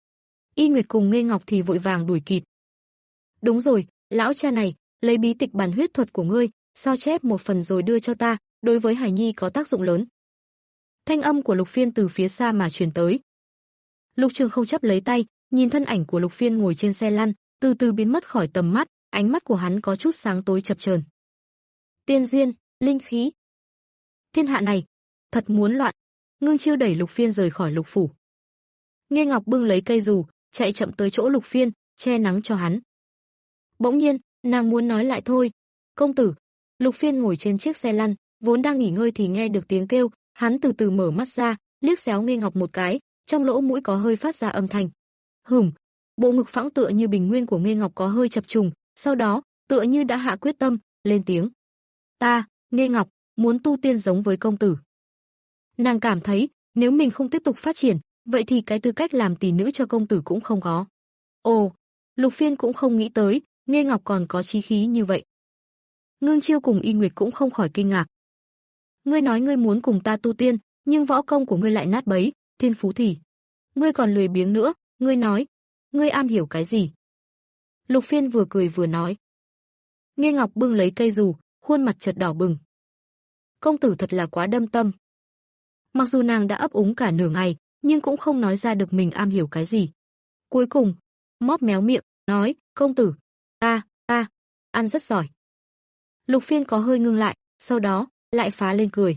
Y Nguyệt cùng Nghê Ngọc thì vội vàng đuổi kịp. Đúng rồi, lão cha này, lấy bí tịch bản huyết thuật của ngươi, sao chép một phần rồi đưa cho ta, đối với Hải Nhi có tác dụng lớn. Thanh âm của Lục Phiên từ phía xa mà truyền tới. Lục Trường Không chấp lấy tay, nhìn thân ảnh của Lục Phiên ngồi trên xe lăn, từ từ biến mất khỏi tầm mắt, ánh mắt của hắn có chút sáng tối chập chờn. Tiên duyên, linh khí. Thiên hạ này, thật muốn loạn. Ngưng Chiêu đẩy Lục Phiên rời khỏi Lục phủ. Nghê Ngọc bưng lấy cây dù, chạy chậm tới chỗ Lục Phiên, che nắng cho hắn. Bỗng nhiên, nàng muốn nói lại thôi. Công tử. Lục Phiên ngồi trên chiếc xe lăn, vốn đang nghỉ ngơi thì nghe được tiếng kêu, hắn từ từ mở mắt ra, liếc xéo Nghê Ngọc một cái, trong lỗ mũi có hơi phát ra âm thanh. Hửm. Bộ ngực phẳng tựa như bình nguyên của Nghê Ngọc có hơi chập trùng, sau đó, tựa như đã hạ quyết tâm, lên tiếng. Ta, Nghê Ngọc, muốn tu tiên giống với công tử. Nàng cảm thấy, nếu mình không tiếp tục phát triển, vậy thì cái tư cách làm tỷ nữ cho công tử cũng không có. Ồ, Lục Phiên cũng không nghĩ tới, Nghê Ngọc còn có chí khí như vậy. Ngưng Chiêu cùng Y Nguyệt cũng không khỏi kinh ngạc. Ngươi nói ngươi muốn cùng ta tu tiên, nhưng võ công của ngươi lại nát bấy, thiên phú thì. Ngươi còn lười biếng nữa, ngươi nói, ngươi am hiểu cái gì? Lục Phiên vừa cười vừa nói. Nghê Ngọc bưng lấy cây dù, khuôn mặt chợt đỏ bừng. Công tử thật là quá đâm tâm. Mặc dù nàng đã ấp úng cả nửa ngày, nhưng cũng không nói ra được mình am hiểu cái gì. Cuối cùng, móp méo miệng, nói, công tử, ta, ta, ăn rất giỏi. Lục Phiên có hơi ngưng lại, sau đó, lại phá lên cười.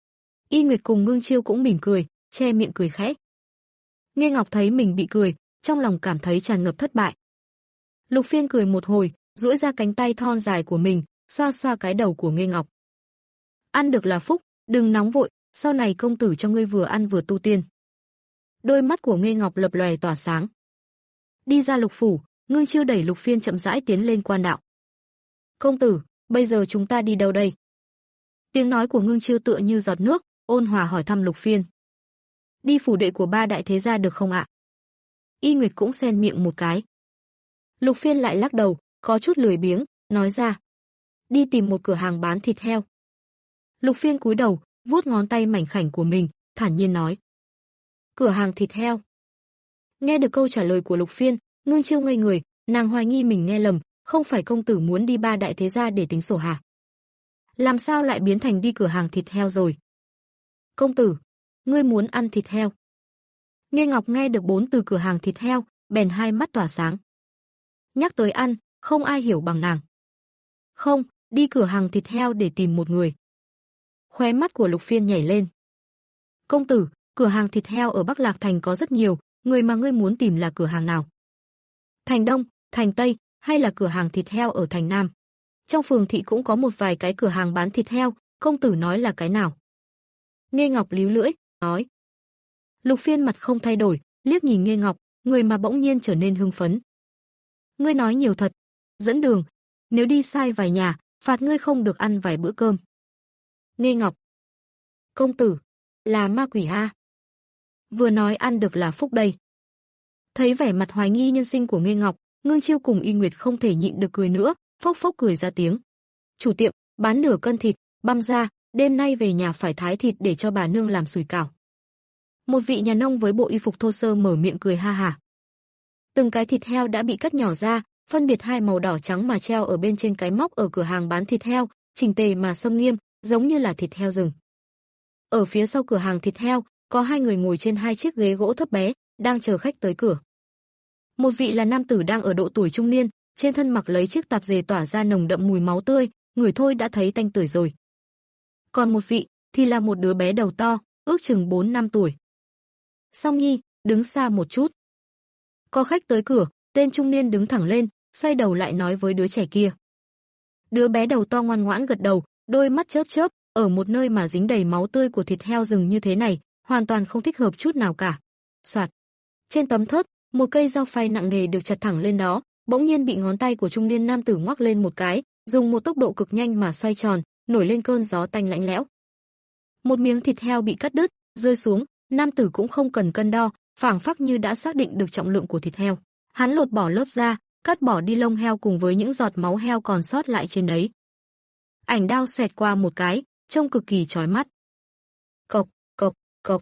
Y Nguyệt cùng Ngưng Chiêu cũng mỉm cười, che miệng cười khẽ. Nghê Ngọc thấy mình bị cười, trong lòng cảm thấy tràn ngập thất bại. Lục Phiên cười một hồi, duỗi ra cánh tay thon dài của mình, xoa xoa cái đầu của Nghê Ngọc. Ăn được là phúc, đừng nóng vội, sau này công tử cho ngươi vừa ăn vừa tu tiên. Đôi mắt của Nghê Ngọc lập lòe tỏa sáng. Đi ra Lục phủ, Ngưng Chiêu đẩy Lục Phiên chậm rãi tiến lên quan đạo. Công tử, bây giờ chúng ta đi đâu đây? Tiếng nói của Ngưng Chiêu tựa như giọt nước, ôn hòa hỏi thăm Lục Phiên. Đi phủ đệ của ba đại thế gia được không ạ? Y Nguyệt cũng xen miệng một cái. Lục Phiên lại lắc đầu, có chút lười biếng, nói ra. Đi tìm một cửa hàng bán thịt heo. Lục Phiên cúi đầu, vuốt ngón tay mảnh khảnh của mình, thản nhiên nói. Cửa hàng thịt heo. Nghe được câu trả lời của Lục Phiên, Ngưng Chiêu ngây người, nàng hoài nghi mình nghe lầm, không phải công tử muốn đi ba đại thế gia để tính sổ hả? Làm sao lại biến thành đi cửa hàng thịt heo rồi? Công tử, ngươi muốn ăn thịt heo? Nghe Ngọc nghe được bốn từ cửa hàng thịt heo, bèn hai mắt tỏa sáng. Nhắc tới ăn, không ai hiểu bằng nàng. Không, đi cửa hàng thịt heo để tìm một người. Khóe mắt của Lục Phiên nhảy lên. Công tử, cửa hàng thịt heo ở Bắc Lạc Thành có rất nhiều, người mà ngươi muốn tìm là cửa hàng nào? Thành Đông, Thành Tây, hay là cửa hàng thịt heo ở Thành Nam? Trong phường thị cũng có một vài cái cửa hàng bán thịt heo, công tử nói là cái nào? Nghê Ngọc líu lưỡi, nói. Lục Phiên mặt không thay đổi, liếc nhìn Nghê Ngọc, người mà bỗng nhiên trở nên hưng phấn. Ngươi nói nhiều thật, dẫn đường, nếu đi sai vài nhà, phạt ngươi không được ăn vài bữa cơm. Nghê Ngọc. Công tử, là ma quỷ ha? Vừa nói ăn được là phúc đây. Thấy vẻ mặt hoài nghi nhân sinh của Nghê Ngọc, Ngưng Chiêu cùng Y Nguyệt không thể nhịn được cười nữa, phốc phốc cười ra tiếng. Chủ tiệm, bán nửa cân thịt, băm ra, đêm nay về nhà phải thái thịt để cho bà nương làm sủi cảo. Một vị nhà nông với bộ y phục thô sơ mở miệng cười ha hả. Từng cái thịt heo đã bị cắt nhỏ ra, phân biệt hai màu đỏ trắng mà treo ở bên trên cái móc ở cửa hàng bán thịt heo, chỉnh tề mà xâm nghiêm, giống như là thịt heo rừng. Ở phía sau cửa hàng thịt heo, có hai người ngồi trên hai chiếc ghế gỗ thấp bé, đang chờ khách tới cửa. Một vị là nam tử đang ở độ tuổi trung niên, trên thân mặc lấy chiếc tạp dề tỏa ra nồng đậm mùi máu tươi, ngửi thôi đã thấy tanh tưởi rồi. Còn một vị thì là một đứa bé đầu to, ước chừng bốn năm tuổi. Song Nhi, đứng xa một chút. Có khách tới cửa, tên trung niên đứng thẳng lên, xoay đầu lại nói với đứa trẻ kia. Đứa bé đầu to ngoan ngoãn gật đầu, đôi mắt chớp chớp, ở một nơi mà dính đầy máu tươi của thịt heo rừng như thế này, hoàn toàn không thích hợp chút nào cả. Soạt. Trên tấm thớt, một cây dao phay nặng nề được chặt thẳng lên đó, bỗng nhiên bị ngón tay của trung niên nam tử ngoắc lên một cái, dùng một tốc độ cực nhanh mà xoay tròn, nổi lên cơn gió tanh lạnh lẽo. Một miếng thịt heo bị cắt đứt, rơi xuống, nam tử cũng không cần cân đo, phảng phất như đã xác định được trọng lượng của thịt heo. Hắn lột bỏ lớp da, cắt bỏ đi lông heo cùng với những giọt máu heo còn sót lại trên đấy. Ảnh đao xẹt qua một cái, trông cực kỳ chói mắt. Cộc, cộc, cộc.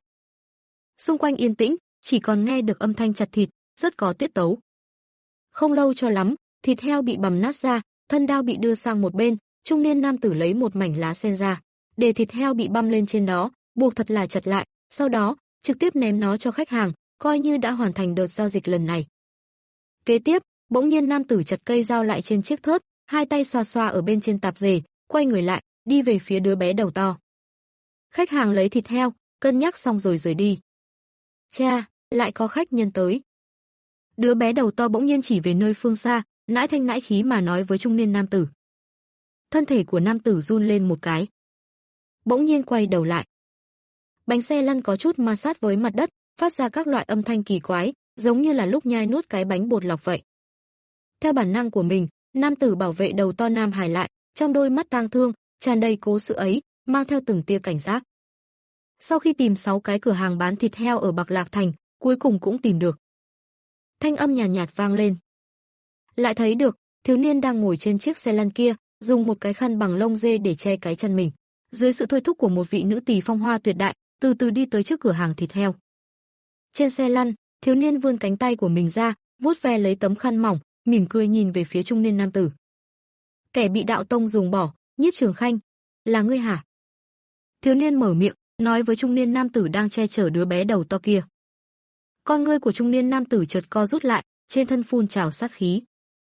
Xung quanh yên tĩnh, chỉ còn nghe được âm thanh chặt thịt, rất có tiết tấu. Không lâu cho lắm, thịt heo bị bằm nát ra, thân đao bị đưa sang một bên, trung niên nam tử lấy một mảnh lá sen ra, để thịt heo bị băm lên trên đó, buộc thật là chặt lại, sau đó trực tiếp ném nó cho khách hàng, coi như đã hoàn thành đợt giao dịch lần này. Kế tiếp, bỗng nhiên nam tử chặt cây dao lại trên chiếc thớt, hai tay xoa xoa ở bên trên tạp dề, quay người lại, đi về phía đứa bé đầu to. Khách hàng lấy thịt heo, cân nhắc xong rồi rời đi. Cha, lại có khách nhân tới. Đứa bé đầu to bỗng nhiên chỉ về nơi phương xa, nãi thanh nãi khí mà nói với trung niên nam tử. Thân thể của nam tử run lên một cái. Bỗng nhiên quay đầu lại. Bánh xe lăn có chút ma sát với mặt đất, phát ra các loại âm thanh kỳ quái, giống như là lúc nhai nuốt cái bánh bột lọc vậy. Theo bản năng của mình, nam tử bảo vệ đầu to Nam Hải lại, trong đôi mắt tang thương, tràn đầy cố sự ấy, mang theo từng tia cảnh giác. Sau khi tìm sáu cái cửa hàng bán thịt heo ở Bạc Lạc Thành, cuối cùng cũng tìm được. Thanh âm nhàn nhạt, nhạt vang lên. Lại thấy được, thiếu niên đang ngồi trên chiếc xe lăn kia, dùng một cái khăn bằng lông dê để che cái chân mình. Dưới sự thôi thúc của một vị nữ tỳ phong hoa tuyệt đại, từ từ đi tới trước cửa hàng thịt heo. Trên xe lăn, thiếu niên vươn cánh tay của mình ra, vuốt ve lấy tấm khăn mỏng, mỉm cười nhìn về phía trung niên nam tử. Kẻ bị đạo tông dùng bỏ, Nhiếp Trường Khanh, là ngươi hả? Thiếu niên mở miệng, nói với trung niên nam tử đang che chở đứa bé đầu to kia. Con ngươi của trung niên nam tử chợt co rút lại, trên thân phun trào sát khí.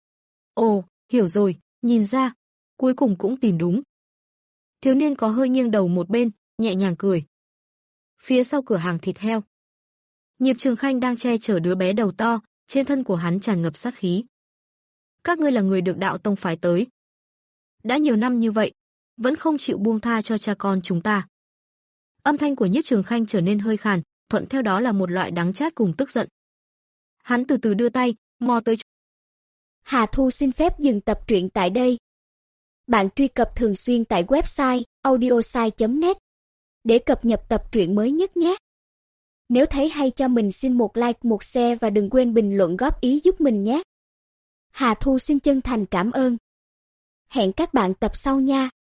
Ồ, hiểu rồi, nhìn ra, cuối cùng cũng tìm đúng. Thiếu niên có hơi nghiêng đầu một bên, nhẹ nhàng cười. Phía sau cửa hàng thịt heo, Nhiếp Trường Khanh đang che chở đứa bé đầu to, trên thân của hắn tràn ngập sát khí. Các ngươi là người được đạo tông phái tới. Đã nhiều năm như vậy, vẫn không chịu buông tha cho cha con chúng ta. Âm thanh của Nhiếp Trường Khanh trở nên hơi khàn, thuận theo đó là một loại đắng chát cùng tức giận. Hắn từ từ đưa tay, mò tới. Hà Thu xin phép dừng tập truyện tại đây. Bạn truy cập thường xuyên tại website audiosai chấm net để cập nhật tập truyện mới nhất nhé. Nếu thấy hay cho mình xin một like, một share và đừng quên bình luận góp ý giúp mình nhé. Hà Thu xin chân thành cảm ơn. Hẹn các bạn tập sau nha.